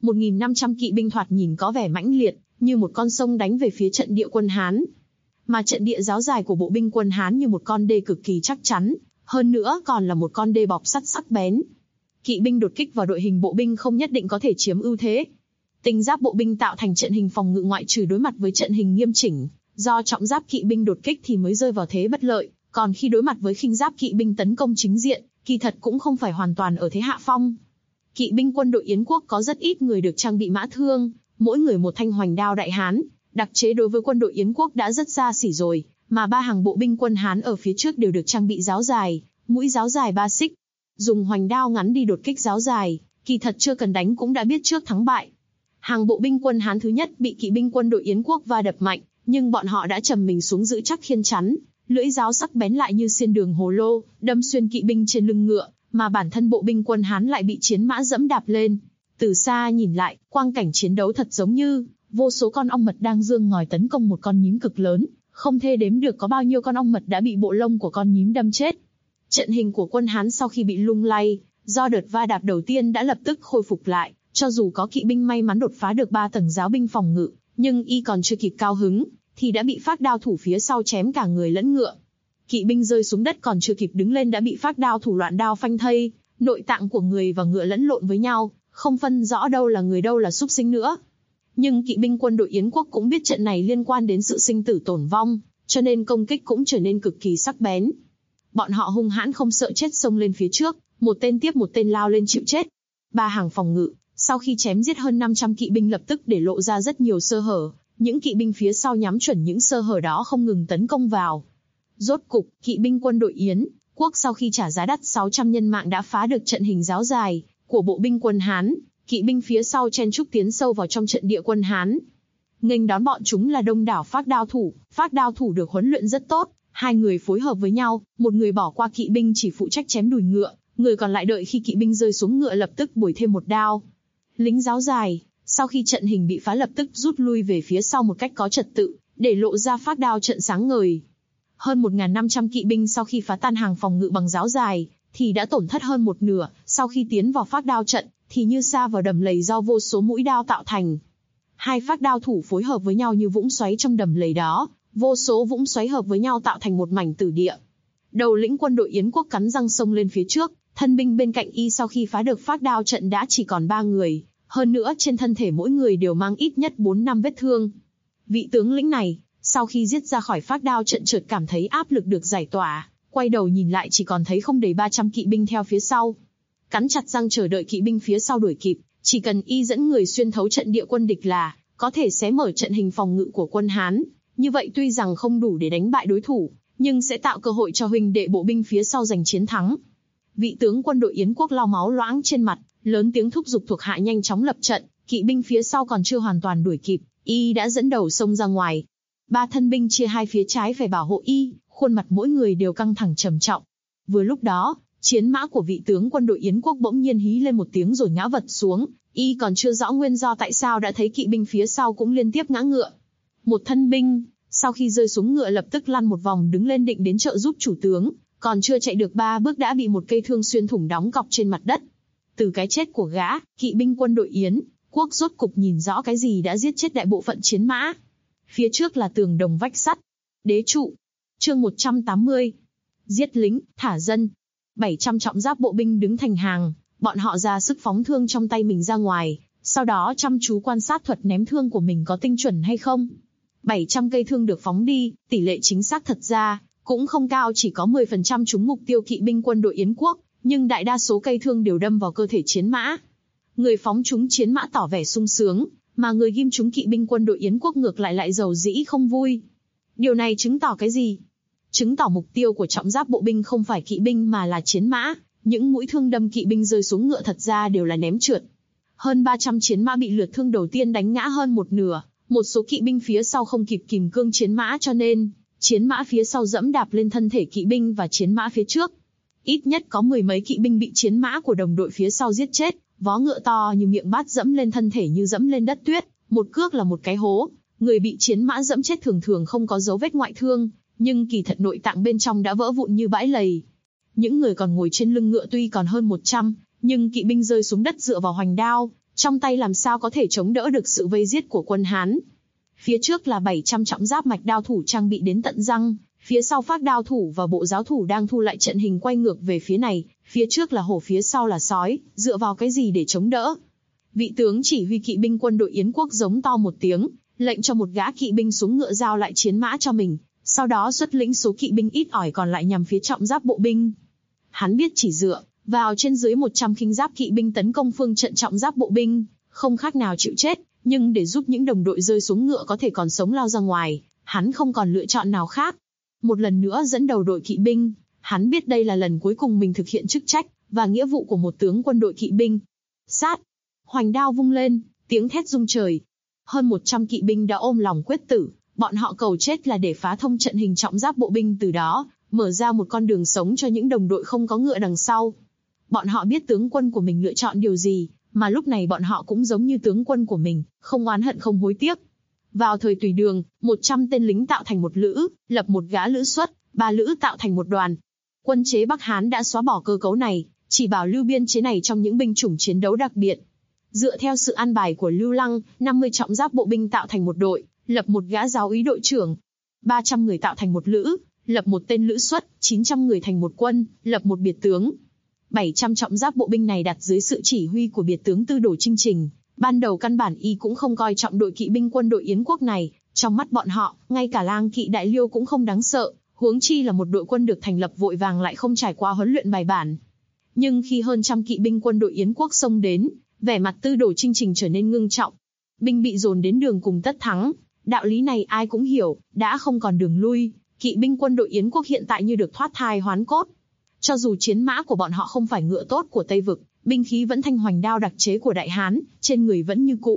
Speaker 2: 1.500 kỵ binh thoạt nhìn có vẻ mãnh liệt, như một con sông đánh về phía trận địa quân Hán. Mà trận địa giáo dài của bộ binh quân Hán như một con đê cực kỳ chắc chắn, hơn nữa còn là một con đê bọc sắt sắc bén. Kỵ binh đột kích vào đội hình bộ binh không nhất định có thể chiếm ưu thế. Tinh giáp bộ binh tạo thành trận hình phòng ngự ngoại trừ đối mặt với trận hình nghiêm chỉnh, do trọng giáp kỵ binh đột kích thì mới rơi vào thế bất lợi, còn khi đối mặt với khinh giáp kỵ binh tấn công chính diện, kỳ thật cũng không phải hoàn toàn ở thế hạ phong. Kỵ binh quân đội Yến quốc có rất ít người được trang bị mã thương, mỗi người một thanh hoành đao Đại Hán, đặc chế đối với quân đội Yến quốc đã rất xa xỉ rồi, mà ba hàng bộ binh quân Hán ở phía trước đều được trang bị giáo dài, mũi giáo dài 3 xích. Dùng hoành đao ngắn đi đột kích giáo dài, kỳ thật chưa cần đánh cũng đã biết trước thắng bại. Hàng bộ binh quân Hán thứ nhất bị kỵ binh quân đội Yến quốc va đập mạnh, nhưng bọn họ đã trầm mình xuống giữ chắc khiên chắn, lưỡi giáo sắc bén lại như xiên đường hồ lô, đâm xuyên kỵ binh trên lưng ngựa, mà bản thân bộ binh quân Hán lại bị chiến mã dẫm đạp lên. Từ xa nhìn lại, quang cảnh chiến đấu thật giống như vô số con ong mật đang giương ngòi tấn công một con nhím cực lớn, không thể đếm được có bao nhiêu con ong mật đã bị bộ lông của con nhím đâm chết. Trận hình của quân Hán sau khi bị lung lay, do đợt va đạp đầu tiên đã lập tức khôi phục lại, cho dù có kỵ binh may mắn đột phá được 3 tầng giáo binh phòng ngự, nhưng y còn chưa kịp cao hứng, thì đã bị phác đao thủ phía sau chém cả người lẫn ngựa. Kỵ binh rơi xuống đất còn chưa kịp đứng lên đã bị phác đao thủ loạn đao phanh thây, nội tạng của người và ngựa lẫn lộn với nhau, không phân rõ đâu là người đâu là súc sinh nữa. Nhưng kỵ binh quân đội Yến quốc cũng biết trận này liên quan đến sự sinh tử tổn vong, cho nên công kích cũng trở nên cực kỳ sắc bén. Bọn họ hung hãn không sợ chết xông lên phía trước, một tên tiếp một tên lao lên chịu chết. Ba hàng phòng ngự, sau khi chém giết hơn 500 kỵ binh lập tức để lộ ra rất nhiều sơ hở, những kỵ binh phía sau nhắm chuẩn những sơ hở đó không ngừng tấn công vào. Rốt cục, kỵ binh quân đội Yến quốc sau khi trả giá đắt 600 nhân mạng đã phá được trận hình giáo dài của bộ binh quân Hán, kỵ binh phía sau chen chúc tiến sâu vào trong trận địa quân Hán. Nghênh đón bọn chúng là đông đảo phác đao thủ được huấn luyện rất tốt, hai người phối hợp với nhau, một người bỏ qua kỵ binh chỉ phụ trách chém đùi ngựa, người còn lại đợi khi kỵ binh rơi xuống ngựa lập tức bổ thêm một đao. Lính giáo dài, sau khi trận hình bị phá lập tức rút lui về phía sau một cách có trật tự, để lộ ra phác đao trận sáng ngời. Hơn 1.500 kỵ binh sau khi phá tan hàng phòng ngự bằng giáo dài, thì đã tổn thất hơn một nửa, sau khi tiến vào phác đao trận, thì như sa vào đầm lầy do vô số mũi đao tạo thành. Hai phác đao thủ phối hợp với nhau như vũng xoáy trong đầm lầy đó, vô số vũng xoáy hợp với nhau tạo thành một mảnh tử địa. Đầu lĩnh quân đội Yến quốc cắn răng xông lên phía trước, thân binh bên cạnh y sau khi phá được phác đao trận đã chỉ còn 3 người, hơn nữa trên thân thể mỗi người đều mang ít nhất 4-5 vết thương. Vị tướng lĩnh này, sau khi giết ra khỏi phác đao trận chợt cảm thấy áp lực được giải tỏa, quay đầu nhìn lại chỉ còn thấy không đầy 300 kỵ binh theo phía sau. Cắn chặt răng chờ đợi kỵ binh phía sau đuổi kịp, chỉ cần y dẫn người xuyên thấu trận địa quân địch là có thể xé mở trận hình phòng ngự của quân Hán. Như vậy tuy rằng không đủ để đánh bại đối thủ, nhưng sẽ tạo cơ hội cho huynh đệ bộ binh phía sau giành chiến thắng. Vị tướng quân đội Yến quốc lau máu loãng trên mặt, lớn tiếng thúc giục thuộc hạ nhanh chóng lập trận, kỵ binh phía sau còn chưa hoàn toàn đuổi kịp, y đã dẫn đầu xông ra ngoài. 3 thân binh chia hai phía trái phải bảo hộ y, khuôn mặt mỗi người đều căng thẳng trầm trọng. Vừa lúc đó, chiến mã của vị tướng quân đội Yến quốc bỗng nhiên hí lên một tiếng rồi ngã vật xuống, y còn chưa rõ nguyên do tại sao đã thấy kỵ binh phía sau cũng liên tiếp ngã ngựa. Một thân binh, sau khi rơi xuống ngựa lập tức lăn một vòng đứng lên định đến trợ giúp chủ tướng, còn chưa chạy được 3 bước đã bị một cây thương xuyên thủng đóng cọc trên mặt đất. Từ cái chết của gã, kỵ binh quân đội Yến quốc rốt cục nhìn rõ cái gì đã giết chết đại bộ phận chiến mã. Phía trước là tường đồng vách sắt. Đế trụ. Chương 180. Giết lính, thả dân. 700 trọng giáp bộ binh đứng thành hàng, bọn họ ra sức phóng thương trong tay mình ra ngoài, sau đó chăm chú quan sát thuật ném thương của mình có tinh chuẩn hay không. 700 cây thương được phóng đi, tỷ lệ chính xác thật ra cũng không cao, chỉ có 10% trúng mục tiêu kỵ binh quân đội Yến quốc, nhưng đại đa số cây thương đều đâm vào cơ thể chiến mã. Người phóng trúng chiến mã tỏ vẻ sung sướng, mà người ghim trúng kỵ binh quân đội Yến quốc ngược lại rầu rĩ không vui. Điều này chứng tỏ cái gì? Chứng tỏ mục tiêu của trọng giáp bộ binh không phải kỵ binh mà là chiến mã. Những mũi thương đâm kỵ binh rơi xuống ngựa thật ra đều là ném trượt. Hơn 300 chiến mã bị lượt thương đầu tiên đánh ngã hơn một nửa. Một số kỵ binh phía sau không kịp kìm cương chiến mã cho nên chiến mã phía sau dẫm đạp lên thân thể kỵ binh và chiến mã phía trước. Ít nhất có 10 mấy kỵ binh bị chiến mã của đồng đội phía sau giết chết. Vó ngựa to như miệng bát dẫm lên thân thể như dẫm lên đất tuyết, một cước là một cái hố. Người bị chiến mã dẫm chết thường thường không có dấu vết ngoại thương, nhưng kỳ thật nội tạng bên trong đã vỡ vụn như bãi lầy. Những người còn ngồi trên lưng ngựa tuy còn hơn 100, nhưng kỵ binh rơi xuống đất dựa vào hoành đao, trong tay làm sao có thể chống đỡ được sự vây giết của quân Hán. Phía trước là 700 trọng giáp mạch đao thủ trang bị đến tận răng, phía sau phác đao thủ và bộ giáo thủ đang thu lại trận hình quay ngược về phía này, phía trước là hổ phía sau là sói, dựa vào cái gì để chống đỡ. Vị tướng chỉ huy kỵ binh quân đội Yến quốc giống to một tiếng, lệnh cho một gã kỵ binh xuống ngựa giao lại chiến mã cho mình, sau đó xuất lĩnh số kỵ binh ít ỏi còn lại nhằm phía trọng giáp bộ binh. Hắn biết chỉ dựa vào trên dưới 100 khinh giáp kỵ binh tấn công phương trận trọng giáp bộ binh, không khác nào chịu chết, nhưng để giúp những đồng đội rơi xuống ngựa có thể còn sống lao ra ngoài, hắn không còn lựa chọn nào khác. Một lần nữa dẫn đầu đội kỵ binh, hắn biết đây là lần cuối cùng mình thực hiện chức trách và nghĩa vụ của một tướng quân đội kỵ binh. Sát! Hoành đao vung lên, tiếng thét rung trời. Hơn 100 kỵ binh đã ôm lòng quyết tử, bọn họ cầu chết là để phá thông trận hình trọng giáp bộ binh, từ đó mở ra một con đường sống cho những đồng đội không có ngựa đằng sau. Bọn họ biết tướng quân của mình lựa chọn điều gì, mà lúc này bọn họ cũng giống như tướng quân của mình, không oán hận không hối tiếc. Vào thời tùy đường, 100 tên lính tạo thành một lữ, lập một gã lữ xuất, 3 lữ tạo thành một đoàn. Quân chế Bắc Hán đã xóa bỏ cơ cấu này, chỉ bảo lưu biên chế này trong những binh chủng chiến đấu đặc biệt. Dựa theo sự an bài của Lưu Lăng, 50 trọng giáp bộ binh tạo thành một đội, lập một gã giáo úy đội trưởng. 300 người tạo thành một lữ, lập một tên lữ xuất, 900 người thành một quân, lập một biệt tướng. 700 trọng giáp bộ binh này đặt dưới sự chỉ huy của biệt tướng Tư Đồ Chinh Trình. Ban đầu căn bản y cũng không coi trọng đội kỵ binh quân đội Yến quốc này, trong mắt bọn họ, ngay cả lang kỵ đại liêu cũng không đáng sợ, huống chi là một đội quân được thành lập vội vàng lại không trải qua huấn luyện bài bản. Nhưng khi hơn trăm kỵ binh quân đội Yến quốc xông đến, vẻ mặt Tư Đồ Chinh Trình trở nên ngưng trọng. Binh bị dồn đến đường cùng tất thắng, đạo lý này ai cũng hiểu, đã không còn đường lui, kỵ binh quân đội Yến quốc hiện tại như được thoát thai hoán cốt. Cho dù chiến mã của bọn họ không phải ngựa tốt của Tây Vực, binh khí vẫn thanh hoành đao đặc chế của Đại Hán, trên người vẫn như cũ,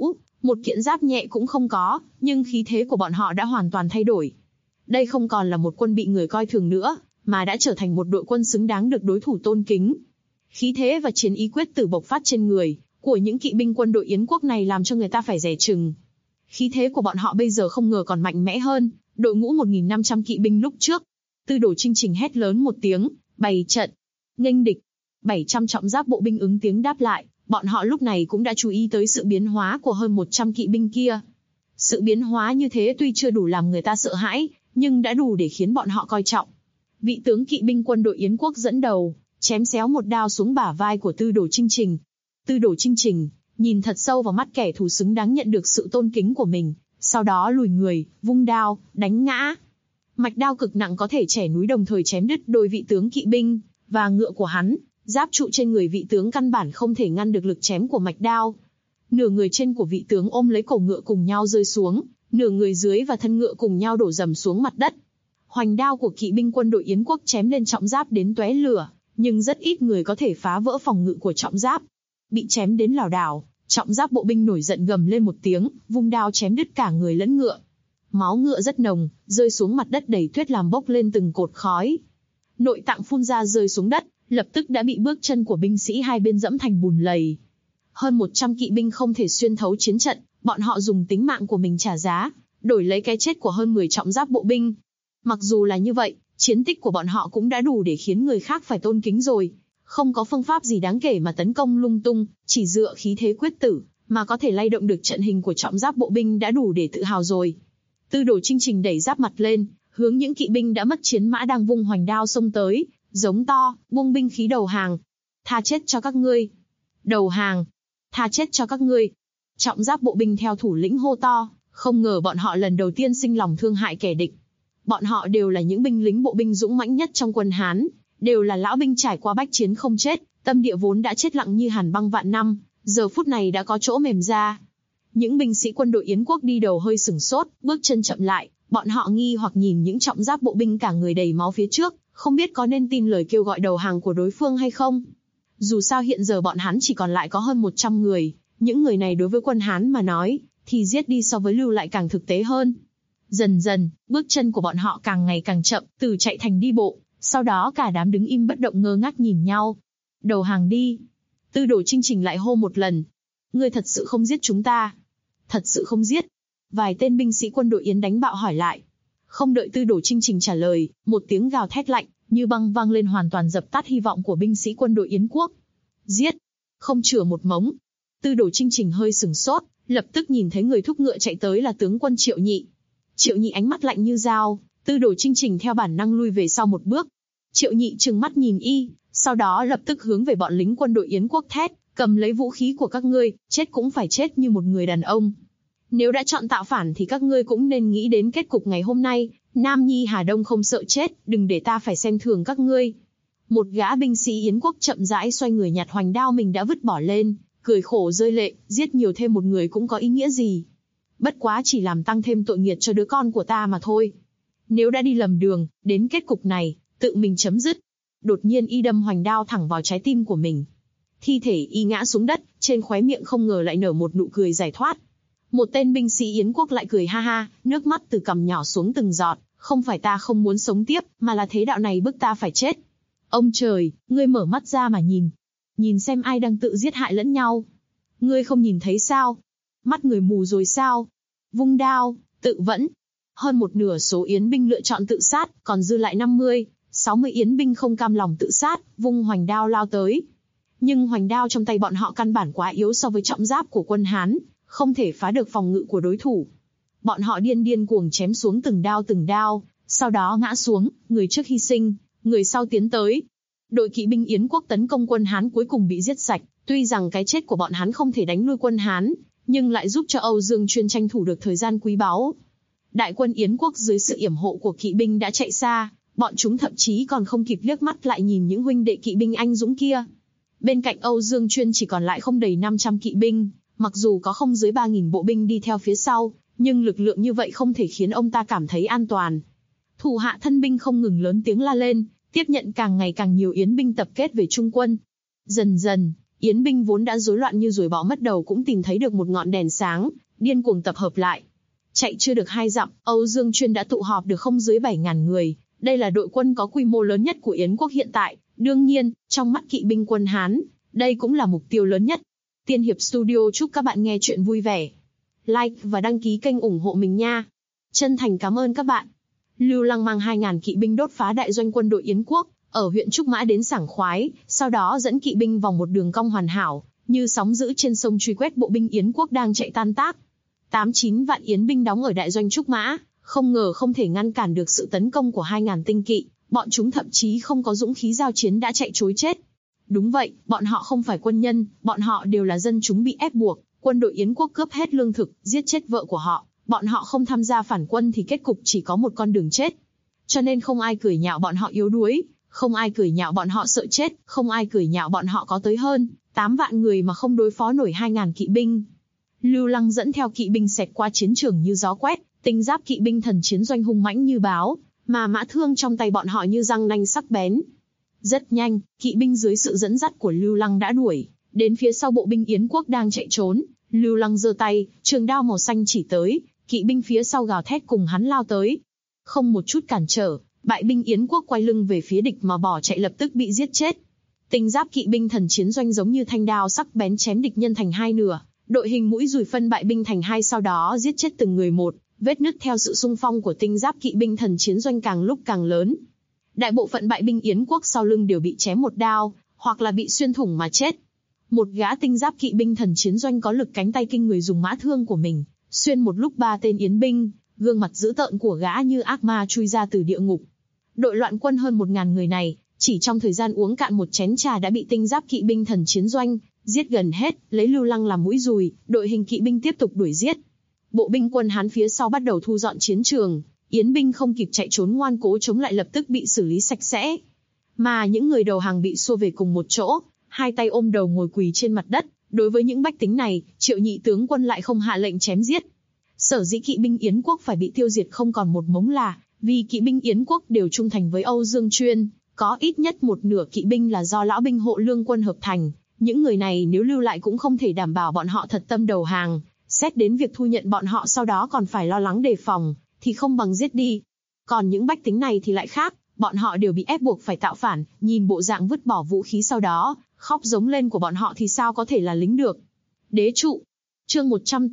Speaker 2: Một kiện giáp nhẹ cũng không có, nhưng khí thế của bọn họ đã hoàn toàn thay đổi. Đây không còn là một quân bị người coi thường nữa, mà đã trở thành một đội quân xứng đáng được đối thủ tôn kính. Khí thế và chiến ý quyết tử bộc phát trên người của những kỵ binh quân đội Yến quốc này làm cho người ta phải dè chừng. Khí thế của bọn họ bây giờ không ngờ còn mạnh mẽ hơn đội ngũ 1.500 kỵ binh lúc trước. Tư Đồ Chinh Trình hét lớn một tiếng, bày trận, nghênh địch. 700 trọng giáp bộ binh ứng tiếng đáp lại, bọn họ lúc này cũng đã chú ý tới sự biến hóa của hơn 100 kỵ binh kia. Sự biến hóa như thế tuy chưa đủ làm người ta sợ hãi, nhưng đã đủ để khiến bọn họ coi trọng. Vị tướng kỵ binh quân đội Yến quốc dẫn đầu, chém xéo một đao xuống bả vai của Tư Đồ Chinh Trình. Tư Đồ Chinh Trình nhìn thật sâu vào mắt kẻ thù xứng đáng nhận được sự tôn kính của mình, sau đó lùi người, vung đao, đánh ngã. Mạch đao cực nặng có thể chẻ núi đồng thời chém đứt đôi vị tướng kỵ binh và ngựa của hắn. Giáp trụ trên người vị tướng căn bản không thể ngăn được lực chém của mạch đao. Nửa người trên của vị tướng ôm lấy cổ ngựa cùng nhau rơi xuống, nửa người dưới và thân ngựa cùng nhau đổ dầm xuống mặt đất. Hoành đao của kỵ binh quân đội Yến quốc chém lên trọng giáp đến tóe lửa, nhưng rất ít người có thể phá vỡ phòng ngự của trọng giáp. Bị chém đến lảo đảo, trọng giáp bộ binh nổi giận gầm lên một tiếng, vung đao chém đứt cả người lẫn ngựa. Máu ngựa rất nồng, rơi xuống mặt đất đầy tuyết làm bốc lên từng cột khói. Nội tạng phun ra rơi xuống đất, lập tức đã bị bước chân của binh sĩ hai bên dẫm thành bùn lầy. Hơn 100 kỵ binh không thể xuyên thấu chiến trận, bọn họ dùng tính mạng của mình trả giá, đổi lấy cái chết của hơn 10 trọng giáp bộ binh. Mặc dù là như vậy, chiến tích của bọn họ cũng đã đủ để khiến người khác phải tôn kính rồi. Không có phương pháp gì đáng kể mà tấn công lung tung, chỉ dựa khí thế quyết tử, mà có thể lay động được trận hình của trọng giáp bộ binh đã đủ để tự hào rồi. Tư Đồ Chinh Trình đẩy giáp mặt lên, hướng những kỵ binh đã mất chiến mã đang vung hoành đao xông tới, giống to, buông binh khí đầu hàng. Tha chết cho các ngươi. Đầu hàng. Tha chết cho các ngươi. Trọng giáp bộ binh theo thủ lĩnh hô to, không ngờ bọn họ lần đầu tiên sinh lòng thương hại kẻ địch. Bọn họ đều là những binh lính bộ binh dũng mãnh nhất trong quân Hán, đều là lão binh trải qua bách chiến không chết, tâm địa vốn đã chết lặng như hàn băng vạn năm, giờ phút này đã có chỗ mềm ra. Những binh sĩ quân đội Yến quốc đi đầu hơi sửng sốt, bước chân chậm lại, bọn họ nghi hoặc nhìn những trọng giáp bộ binh cả người đầy máu phía trước, không biết có nên tin lời kêu gọi đầu hàng của đối phương hay không. Dù sao hiện giờ bọn hắn chỉ còn lại có hơn 100 người, những người này đối với quân Hán mà nói, thì giết đi so với lưu lại càng thực tế hơn. Dần dần, bước chân của bọn họ càng ngày càng chậm, từ chạy thành đi bộ, sau đó cả đám đứng im bất động ngơ ngác nhìn nhau. Đầu hàng đi. Tư Đồ Chinh Trình lại hô một lần. Ngươi thật sự không giết chúng ta? Thật sự không giết? Vài tên binh sĩ quân đội Yến đánh bạo hỏi lại. Không đợi Tư Đồ Chinh Trình trả lời, một tiếng gào thét lạnh, như băng vang lên hoàn toàn dập tắt hy vọng của binh sĩ quân đội Yến quốc. Giết! Không chừa một mống. Tư Đồ Chinh Trình hơi sửng sốt, lập tức nhìn thấy người thúc ngựa chạy tới là tướng quân Triệu Nhị. Triệu Nhị ánh mắt lạnh như dao, Tư Đồ Chinh Trình theo bản năng lui về sau một bước. Triệu Nhị trừng mắt nhìn y, sau đó lập tức hướng về bọn lính quân đội Yến quốc thét, cầm lấy vũ khí của các ngươi, chết cũng phải chết như một người đàn ông. Nếu đã chọn tạo phản thì các ngươi cũng nên nghĩ đến kết cục ngày hôm nay, Nam Nhi Hà Đông không sợ chết, đừng để ta phải xem thường các ngươi. Một gã binh sĩ Yến quốc chậm rãi xoay người nhặt hoành đao mình đã vứt bỏ lên, cười khổ rơi lệ, giết nhiều thêm một người cũng có ý nghĩa gì. Bất quá chỉ làm tăng thêm tội nghiệt cho đứa con của ta mà thôi. Nếu đã đi lầm đường, đến kết cục này, tự mình chấm dứt. Đột nhiên y đâm hoành đao thẳng vào trái tim của mình. Thi thể y ngã xuống đất, trên khóe miệng không ngờ lại nở một nụ cười giải thoát. Một tên binh sĩ Yến quốc lại cười ha ha, nước mắt từ cằm nhỏ xuống từng giọt. Không phải ta không muốn sống tiếp, mà là thế đạo này bức ta phải chết. Ông trời, ngươi mở mắt ra mà nhìn. Nhìn xem ai đang tự giết hại lẫn nhau. Ngươi không nhìn thấy sao? Mắt người mù rồi sao? Vung đao, tự vẫn. Hơn một nửa số Yến binh lựa chọn tự sát, còn dư lại 50-60 Yến binh không cam lòng tự sát, vung hoành đao lao tới. Nhưng hoành đao trong tay bọn họ căn bản quá yếu so với trọng giáp của quân Hán, không thể phá được phòng ngự của đối thủ. Bọn họ điên cuồng chém xuống từng đao, sau đó ngã xuống, người trước hy sinh, người sau tiến tới. Đội kỵ binh Yến quốc tấn công quân Hán cuối cùng bị giết sạch, tuy rằng cái chết của bọn hắn không thể đánh lui quân Hán, nhưng lại giúp cho Âu Dương Chuyên tranh thủ được thời gian quý báu. Đại quân Yến quốc dưới sự yểm hộ của kỵ binh đã chạy xa, bọn chúng thậm chí còn không kịp liếc mắt lại nhìn những huynh đệ kỵ binh anh dũng kia. Bên cạnh Âu Dương Chuyên chỉ còn lại không đầy 500 kỵ binh, mặc dù có không dưới 3.000 bộ binh đi theo phía sau, nhưng lực lượng như vậy không thể khiến ông ta cảm thấy an toàn. Thủ hạ thân binh không ngừng lớn tiếng la lên, tiếp nhận càng ngày càng nhiều Yến binh tập kết về trung quân. Dần dần, Yến binh vốn đã rối loạn như ruồi bọ mất đầu cũng tìm thấy được một ngọn đèn sáng, điên cuồng tập hợp lại. Chạy chưa được 2 dặm, Âu Dương Chuyên đã tụ họp được không dưới 7.000 người. Đây là đội quân có quy mô lớn nhất của Yến quốc hiện tại. Đương nhiên, trong mắt kỵ binh quân Hán, đây cũng là mục tiêu lớn nhất. Tiên Hiệp Studio chúc các bạn nghe chuyện vui vẻ. Like và đăng ký kênh ủng hộ mình nha. Chân thành cảm ơn các bạn. Lưu Lăng mang 2.000 kỵ binh đốt phá đại doanh quân đội Yến quốc ở huyện Trúc Mã đến sảng khoái, sau đó dẫn kỵ binh vòng một đường cong hoàn hảo, như sóng dữ trên sông truy quét bộ binh Yến quốc đang chạy tan tác. 8-9 vạn Yến binh đóng ở đại doanh Trúc Mã, không ngờ không thể ngăn cản được sự tấn công của 2.000 tinh kỵ, bọn chúng thậm chí không có dũng khí giao chiến đã chạy trối chết. Đúng vậy, bọn họ không phải quân nhân, bọn họ đều là dân chúng bị ép buộc, quân đội Yến quốc cướp hết lương thực, giết chết vợ của họ, bọn họ không tham gia phản quân thì kết cục chỉ có một con đường chết. Cho nên không ai cười nhạo bọn họ yếu đuối, không ai cười nhạo bọn họ sợ chết, không ai cười nhạo bọn họ có tới hơn 8 vạn người mà không đối phó nổi 2.000 kỵ binh. Lưu Lăng dẫn theo kỵ binh xẹt qua chiến trường như gió quét, tinh giáp kỵ binh thần chiến doanh hung mãnh như báo, mà mã thương trong tay bọn họ như răng nanh sắc bén. Rất nhanh, kỵ binh dưới sự dẫn dắt của Lưu Lăng đã đuổi đến phía sau bộ binh Yến quốc đang chạy trốn. Lưu Lăng giơ tay, trường đao màu xanh chỉ tới, kỵ binh phía sau gào thét cùng hắn lao tới. Không một chút cản trở, bại binh Yến quốc quay lưng về phía địch mà bỏ chạy lập tức bị giết chết. Tinh giáp kỵ binh thần chiến doanh giống như thanh đao sắc bén chém địch nhân thành hai nửa, đội hình mũi dùi phân bại binh thành hai sau đó giết chết từng người một, vết nứt theo sự xung phong của tinh giáp kỵ binh thần chiến doanh càng lúc càng lớn. Đại bộ phận bại binh Yến quốc sau lưng đều bị chém một đao, hoặc là bị xuyên thủng mà chết. Một gã tinh giáp kỵ binh thần chiến doanh có lực cánh tay kinh người dùng mã thương của mình, xuyên một lúc 3 tên Yến binh, gương mặt dữ tợn của gã như ác ma chui ra từ địa ngục. Đội loạn quân hơn 1.000 người này, chỉ trong thời gian uống cạn một chén trà đã bị tinh giáp kỵ binh thần chiến doanh giết gần hết, lấy Lưu Lăng làm mũi dùi, đội hình kỵ binh tiếp tục đuổi giết. Bộ binh quân Hán phía sau bắt đầu thu dọn chiến trường, Yến binh không kịp chạy trốn ngoan cố chống lại lập tức bị xử lý sạch sẽ. Mà những người đầu hàng bị xô về cùng một chỗ, hai tay ôm đầu ngồi quỳ trên mặt đất. Đối với những bách tính này, Triệu nhị tướng quân lại không hạ lệnh chém giết. Sở dĩ kỵ binh Yến quốc phải bị tiêu diệt không còn một mống là vì kỵ binh Yến quốc đều trung thành với Âu Dương Chuyên, có ít nhất một nửa kỵ binh là do lão binh hộ lương quân hợp thành. Những người này nếu lưu lại cũng không thể đảm bảo bọn họ thật tâm đầu hàng, xét đến việc thu nhận bọn họ sau đó còn phải lo lắng đề phòng, thì không bằng giết đi. Còn những bách tính này thì lại khác, bọn họ đều bị ép buộc phải tạo phản, nhìn bộ dạng vứt bỏ vũ khí sau đó, khóc giống lên của bọn họ thì sao có thể là lính được. Đế trụ. Chương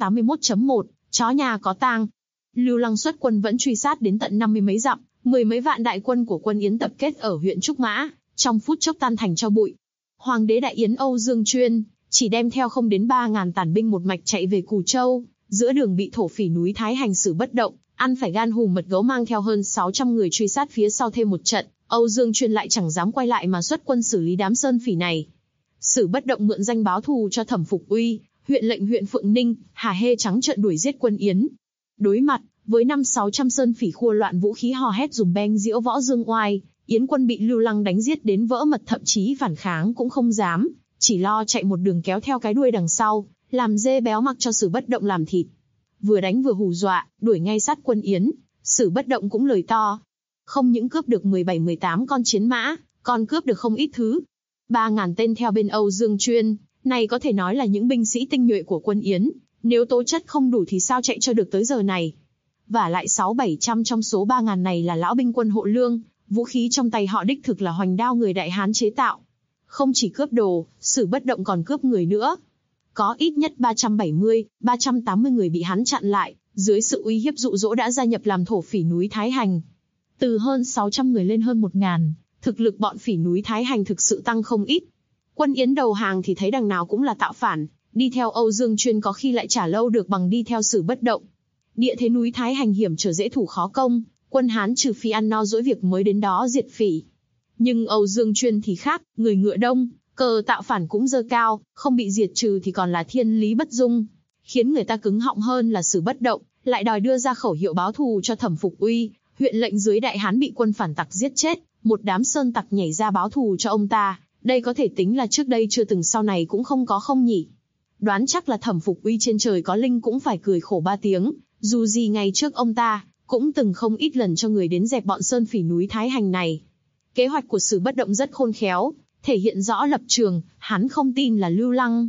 Speaker 2: 181.1, chó nhà có tang. Lưu Lăng xuất quân vẫn truy sát đến tận 50 mấy dặm, 10 mấy vạn đại quân của quân Yến tập kết ở huyện Trúc Mã, trong phút chốc tan thành tro bụi. Hoàng đế Đại Yến Âu Dương Chuyên chỉ đem theo không đến 3.000 tàn binh một mạch chạy về Cù Châu, giữa đường bị thổ phỉ núi Thái hành xử bất động, ăn phải gan hùm mật gấu mang theo hơn 600 người truy sát phía sau thêm một trận, Âu Dương Chuyên lại chẳng dám quay lại mà xuất quân xử lý đám sơn phỉ này. Sử bất động mượn danh báo thù cho Thẩm Phục Uy, huyện lệnh huyện Phượng Ninh, Hà Hê trắng trợn đuổi giết quân Yến. Đối mặt với 500-600 sơn phỉ khua loạn vũ khí hò hét dùm beng diễu võ dương oai, Yến quân bị Lưu Lăng đánh giết đến vỡ mật, thậm chí phản kháng cũng không dám, chỉ lo chạy một đường kéo theo cái đuôi đằng sau, làm dê béo mặc cho Sử bất động làm thịt. Vừa đánh vừa hù dọa, đuổi ngay sát quân Yến, Sử bất động cũng lời to. Không những cướp được 17-18 con chiến mã, còn cướp được không ít thứ. 3.000 tên theo bên Âu Dương Chuyên, này có thể nói là những binh sĩ tinh nhuệ của quân Yến, nếu tố chất không đủ thì sao chạy cho được tới giờ này. Và lại 600-700 trong số 3.000 này là lão binh quân hộ lương, vũ khí trong tay họ đích thực là hoành đao người Đại Hán chế tạo. Không chỉ cướp đồ, Sử bất động còn cướp người nữa. Có ít nhất 370-380 người bị hắn chặn lại, dưới sự uy hiếp dụ dỗ đã gia nhập làm thổ phỉ núi Thái Hành. Từ hơn 600 người lên hơn 1.000, thực lực bọn phỉ núi Thái Hành thực sự tăng không ít. Quân Yến đầu hàng thì thấy đằng nào cũng là tạo phản, đi theo Âu Dương Chuyên có khi lại trả lâu được bằng đi theo Sử bất động. Địa thế núi Thái Hành hiểm trở dễ thủ khó công, quân Hán trừ phi ăn no dỗi việc mới đến đó diệt phỉ. Nhưng Âu Dương Chuyên thì khác, người ngựa đông, cờ tạo phản cũng dơ cao, không bị diệt trừ thì còn là thiên lý bất dung. Khiến người ta cứng họng hơn là Sử bất động, lại đòi đưa ra khẩu hiệu báo thù cho Thẩm Phục Uy, huyện lệnh dưới Đại Hán bị quân phản tặc giết chết, một đám sơn tặc nhảy ra báo thù cho ông ta, đây có thể tính là trước đây chưa từng sau này cũng không có không nhỉ. Đoán chắc là Thẩm Phục Uy trên trời có linh cũng phải cười khổ 3 tiếng, dù gì ngày trước ông ta cũng từng không ít lần cho người đến dẹp bọn sơn phỉ núi Thái Hành này. Kế hoạch của Sử bất động rất khôn khéo, thể hiện rõ lập trường, hắn không tin là Lưu Lăng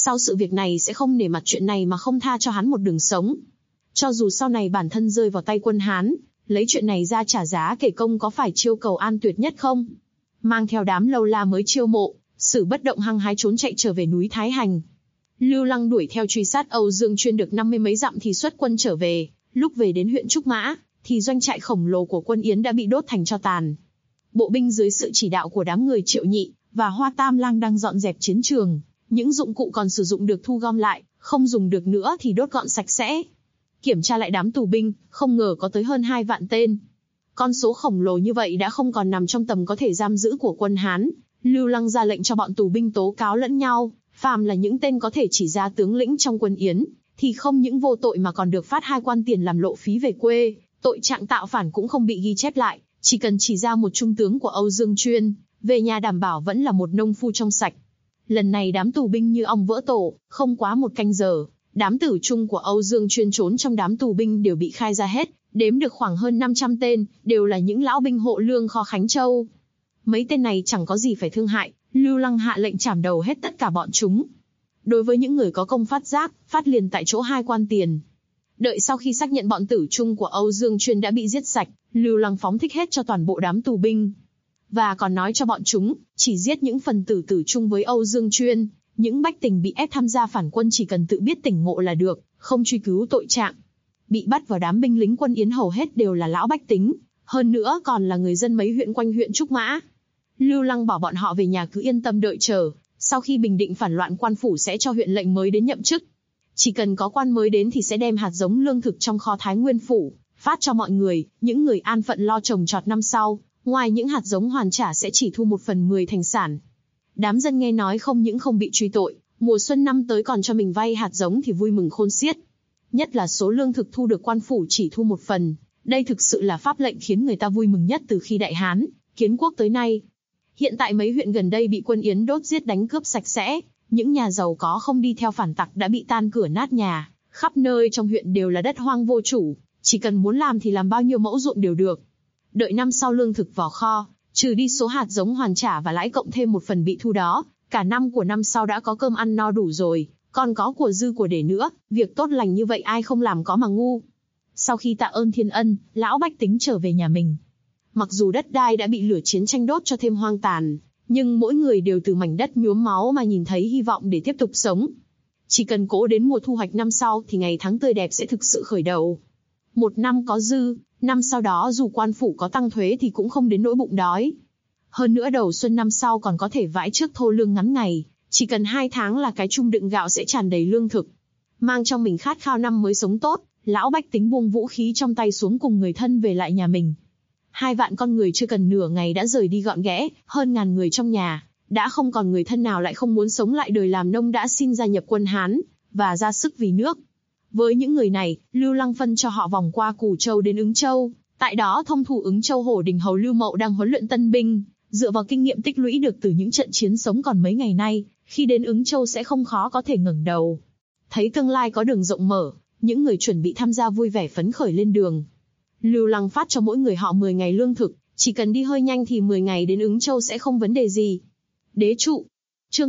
Speaker 2: sau sự việc này sẽ không nể mặt chuyện này mà không tha cho hắn một đường sống. Cho dù sau này bản thân rơi vào tay quân Hán, lấy chuyện này ra trả giá kể công có phải chiêu cầu an tuyệt nhất không? Mang theo đám lâu la mới chiêu mộ, Sử Bất Động hăng hái trốn chạy trở về núi Thái Hành. Lưu Lăng đuổi theo truy sát Âu Dương Chuyên được 50 mấy dặm thì xuất quân trở về, lúc về đến huyện Trúc Mã, thì doanh trại khổng lồ của quân Yến đã bị đốt thành tro tàn. Bộ binh dưới sự chỉ đạo của đám người Triệu Nhị và Hoa Tam Lang đang dọn dẹp chiến trường, những dụng cụ còn sử dụng được thu gom lại, không dùng được nữa thì đốt gọn sạch sẽ. Kiểm tra lại đám tù binh, không ngờ có tới hơn 2 vạn tên. Con số khổng lồ như vậy đã không còn nằm trong tầm có thể giam giữ của quân Hán. Lưu Lăng ra lệnh cho bọn tù binh tố cáo lẫn nhau, phàm là những tên có thể chỉ ra tướng lĩnh trong quân Yến, thì không những vô tội mà còn được phát 2 quan tiền làm lộ phí về quê, tội trạng tạo phản cũng không bị ghi chép lại, chỉ cần chỉ ra một trung tướng của Âu Dương Chuyên, về nhà đảm bảo vẫn là một nông phu trong sạch. Lần này đám tù binh như ong vỡ tổ, không quá 1 canh giờ, đám tử trung của Âu Dương Chuyên trốn trong đám tù binh đều bị khai ra hết, đếm được khoảng hơn 500 tên, đều là những lão binh hộ lương kho Khánh Châu. Mấy tên này chẳng có gì phải thương hại, Lưu Lăng hạ lệnh chảm đầu hết tất cả bọn chúng. Đối với những người có công phát giác, phát liền tại chỗ 2 quan tiền. Đợi sau khi xác nhận bọn tử trung của Âu Dương Chuyên đã bị giết sạch, Lưu Lăng phóng thích hết cho toàn bộ đám tù binh. Và còn nói cho bọn chúng, chỉ giết những phần tử tử trung với Âu Dương Chuyên, những bách tính bị ép tham gia phản quân chỉ cần tự biết tỉnh ngộ là được, không truy cứu tội trạng. Bị bắt vào đám binh lính quân Yến hầu hết đều là lão bách tính, hơn nữa còn là người dân mấy huyện quanh huyện Trúc Mã. Lưu Lăng bảo bọn họ về nhà cứ yên tâm đợi chờ, sau khi bình định phản loạn quan phủ sẽ cho huyện lệnh mới đến nhậm chức. Chỉ cần có quan mới đến thì sẽ đem hạt giống lương thực trong kho Thái Nguyên phủ, phát cho mọi người, những người an phận lo trồng trọt năm sau, ngoài những hạt giống hoàn trả sẽ chỉ thu 1/10 thành sản. Đám dân nghe nói không những không bị truy tội, mùa xuân năm tới còn cho mình vay hạt giống thì vui mừng khôn xiết. Nhất là số lương thực thu được quan phủ chỉ thu 1 phần, đây thực sự là pháp lệnh khiến người ta vui mừng nhất từ khi Đại Hán, Kiến Quốc tới nay. Hiện tại mấy huyện gần đây bị quân Yến đốt giết đánh cướp sạch sẽ, những nhà giàu có không đi theo phản tặc đã bị tan cửa nát nhà, khắp nơi trong huyện đều là đất hoang vô chủ, chỉ cần muốn làm thì làm bao nhiêu mẫu ruộng đều được. Đợi năm sau lương thực vào kho, trừ đi số hạt giống hoàn trả và lãi cộng thêm 1 phần bị thu đó, cả năm của năm sau đã có cơm ăn no đủ rồi, còn có của dư của để nữa, việc tốt lành như vậy ai không làm có mà ngu. Sau khi tạ ơn thiên ân, lão bách tính trở về nhà mình. Mặc dù đất đai đã bị lửa chiến tranh đốt cho thêm hoang tàn, nhưng mỗi người đều từ mảnh đất nhuốm máu mà nhìn thấy hy vọng để tiếp tục sống. Chỉ cần cố đến mùa thu hoạch năm sau thì ngày tháng tươi đẹp sẽ thực sự khởi đầu. 1 năm có dư, năm sau đó dù quan phủ có tăng thuế thì cũng không đến nỗi bụng đói. Hơn nữa đầu xuân năm sau còn có thể vãi trước thô lương ngắn ngày, chỉ cần 2 tháng là cái chum đựng gạo sẽ tràn đầy lương thực. Mang trong mình khát khao năm mới sống tốt, lão bách tính buông vũ khí trong tay xuống cùng người thân về lại nhà mình. 2 vạn con người chưa cần nửa ngày đã rời đi gọn ghẽ, hơn ngàn người trong nhà, đã không còn người thân nào lại không muốn sống lại đời làm nông đã xin gia nhập quân Hán, và ra sức vì nước. Với những người này, Lưu Lăng phân cho họ vòng qua Củ Châu đến Ứng Châu, tại đó thông thủ Ứng Châu Hổ Đình Hầu Lưu Mậu đang huấn luyện tân binh, dựa vào kinh nghiệm tích lũy được từ những trận chiến sống còn mấy ngày nay, khi đến Ứng Châu sẽ không khó có thể ngẩng đầu. Thấy tương lai có đường rộng mở, những người chuẩn bị tham gia vui vẻ phấn khởi lên đường. Lưu Lăng phát cho mỗi người họ 10 ngày lương thực, chỉ cần đi hơi nhanh thì 10 ngày đến Ứng Châu sẽ không vấn đề gì. Đế trụ. Chương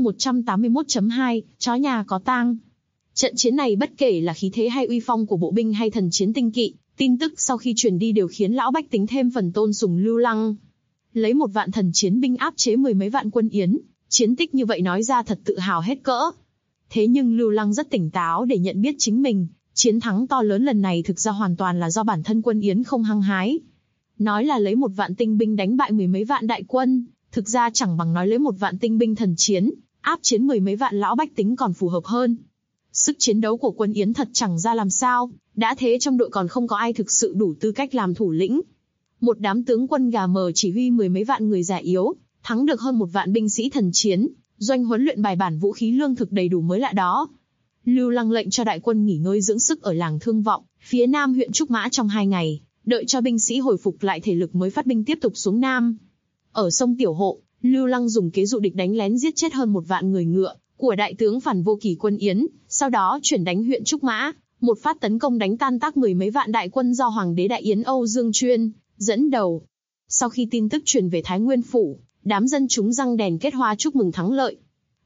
Speaker 2: 181.2, chó nhà có tang. Trận chiến này bất kể là khí thế hay uy phong của bộ binh hay thần chiến tinh kỵ, tin tức sau khi truyền đi đều khiến lão bách tính thêm phần tôn sùng Lưu Lăng. Lấy 1 vạn thần chiến binh áp chế 10 mấy vạn quân Yến, chiến tích như vậy nói ra thật tự hào hết cỡ. Thế nhưng Lưu Lăng rất tỉnh táo để nhận biết chính mình, chiến thắng to lớn lần này thực ra hoàn toàn là do bản thân quân Yến không hăng hái. Nói là lấy 1 vạn tinh binh đánh bại 10 mấy vạn đại quân, thực ra chẳng bằng nói lấy 1 vạn tinh binh thần chiến, áp chiến 10 mấy vạn lão bách tính còn phù hợp hơn. Sức chiến đấu của quân Yến thật chẳng ra làm sao, đã thế trong đội còn không có ai thực sự đủ tư cách làm thủ lĩnh. Một đám tướng quân gà mờ chỉ huy 10 mấy vạn người già yếu, thắng được hơn 1 vạn binh sĩ thần chiến, doanh huấn luyện bài bản vũ khí lương thực đầy đủ mới lạ đó. Lưu Lăng lệnh cho đại quân nghỉ ngơi dưỡng sức ở làng Thương Vọng, phía nam huyện Trúc Mã trong 2 ngày, đợi cho binh sĩ hồi phục lại thể lực mới phát binh tiếp tục xuống nam. Ở sông Tiểu Hộ, Lưu Lăng dùng kế dụ địch đánh lén giết chết hơn 1 vạn người ngựa của đại tướng Phản Vô Kỷ quân Yến, sau đó chuyển đánh huyện Trúc Mã, một phát tấn công đánh tan tác 10 mấy vạn đại quân do Hoàng đế Đại Yến Âu Dương Chuyên dẫn đầu. Sau khi tin tức truyền về Thái Nguyên phủ, đám dân chúng răng đèn kết hoa chúc mừng thắng lợi.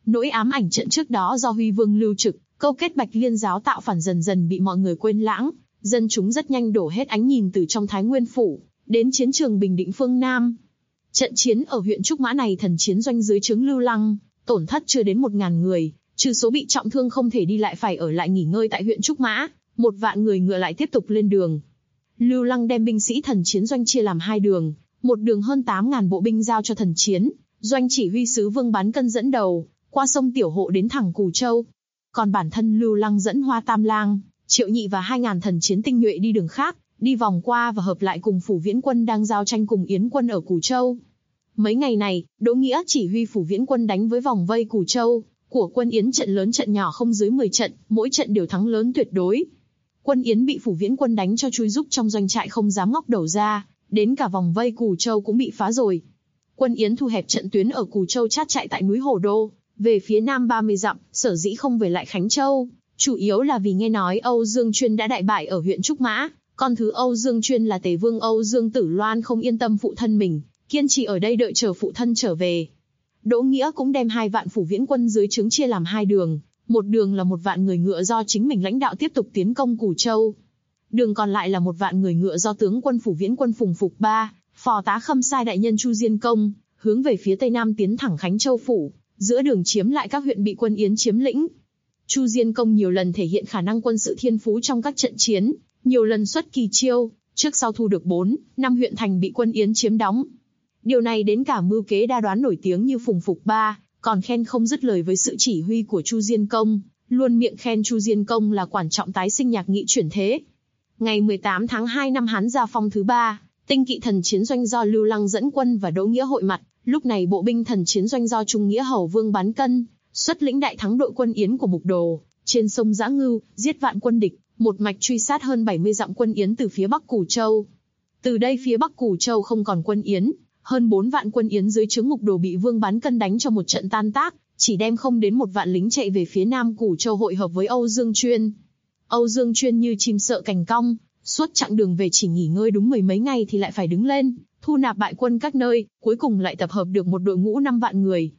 Speaker 2: Nỗi ám ảnh trận trước đó do Huy Vương lưu trực, câu kết Bạch Liên giáo tạo phản dần dần bị mọi người quên lãng, dân chúng rất nhanh đổ hết ánh nhìn từ trong Thái Nguyên phủ đến chiến trường Bình Định phương Nam. Trận chiến ở huyện Trúc Mã này thần chiến doanh dưới trướng Lưu Lăng, tổn thất chưa đến 1000 người, trừ số bị trọng thương không thể đi lại phải ở lại nghỉ ngơi tại huyện Trúc Mã, 1 vạn người ngựa lại tiếp tục lên đường. Lưu Lăng đem binh sĩ thần chiến doanh chia làm 2 đường, một đường hơn 8000 bộ binh giao cho thần chiến doanh chỉ huy sứ Vương Bán Cân dẫn đầu, qua sông Tiểu Hộ đến thẳng Cù Châu. Còn bản thân Lưu Lăng dẫn Hoa Tam Lang, Triệu Nhị và 2000 thần chiến tinh nhuệ đi đường khác, đi vòng qua và hợp lại cùng Phủ Viễn quân đang giao tranh cùng Yến quân ở Cù Châu. Mấy ngày này, Đỗ Nghĩa chỉ huy Phủ Viễn quân đánh với vòng vây Cù Châu của quân Yến, trận lớn trận nhỏ không dưới 10 trận, mỗi trận đều thắng lớn tuyệt đối. Quân Yến bị Phủ Viễn quân đánh cho chui rúc trong doanh trại không dám ngóc đầu ra, đến cả vòng vây Cù Châu cũng bị phá rồi. Quân Yến thu hẹp trận tuyến ở Cù Châu chát chạy tại núi Hồ Đô, về phía nam 30 dặm, sở dĩ không về lại Khánh Châu, chủ yếu là vì nghe nói Âu Dương Chuyên đã đại bại ở huyện Trúc Mã, con thứ Âu Dương Chuyên là Tề Vương Âu Dương Tử Loan không yên tâm phụ thân mình, kiên trì ở đây đợi chờ phụ thân trở về. Đỗ Nghĩa cũng đem 2 vạn Phủ Viễn quân dưới trướng chia làm 2 đường, một đường là 1 vạn người ngựa do chính mình lãnh đạo tiếp tục tiến công Cù Châu. Đường còn lại là 1 vạn người ngựa do tướng quân Phủ Viễn quân Phùng Phục Ba, phò tá Khâm Sai đại nhân Chu Diên Công, hướng về phía tây nam tiến thẳng Khánh Châu phủ, giữa đường chiếm lại các huyện bị quân Yến chiếm lĩnh. Chu Diên Công nhiều lần thể hiện khả năng quân sự thiên phú trong các trận chiến, nhiều lần xuất kỳ chiêu, trước sau thu được 4, 5 huyện thành bị quân Yến chiếm đóng. Điều này đến cả mưu kế đa đoán nổi tiếng như Phùng Phục Ba, còn khen không dứt lời với sự chỉ huy của Chu Diên Công, luôn miệng khen Chu Diên Công là quản trọng tái sinh nhạc nghị chuyển thế. Ngày 18 tháng 2 năm Hán Gia Phong thứ 3, tinh kỵ thần chiến doanh do Lưu Lăng dẫn quân và Đỗ Nghĩa hội mặt, lúc này bộ binh thần chiến doanh do Trung Nghĩa Hầu Vương Bán Cân xuất lĩnh đại thắng đội quân Yến của Mục Đồ, trên sông Dã Ngưu, giết vạn quân địch, một mạch truy sát hơn 70 dặm quân Yến từ phía bắc Cù Châu. Từ đây phía bắc Cù Châu không còn quân Yến, hơn 4 vạn quân Yến dưới trướng Mục Đồ bị Vương Bán Cân đánh cho một trận tan tác, chỉ đem không đến 1 vạn lính chạy về phía nam Cù Châu hội hợp với Âu Dương Chuyên. Âu Dương Chuyên như chim sợ cành cong, suốt chặng đường về chỉ nghỉ ngơi đúng 10 mấy ngày thì lại phải đứng lên, thu nạp bại quân các nơi, cuối cùng lại tập hợp được một đội ngũ 5 vạn người.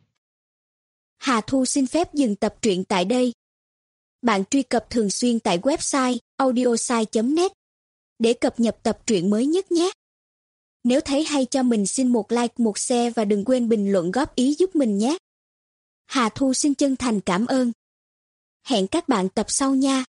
Speaker 3: Hà Thu xin phép dừng tập truyện tại đây. Bạn truy cập thường xuyên tại website audiosai.net để cập nhật tập truyện mới nhất nhé. Nếu thấy hay cho mình xin một like, một share và đừng quên bình luận góp ý giúp mình nhé. Hà Thu xin chân thành cảm ơn. Hẹn các bạn tập sau nha.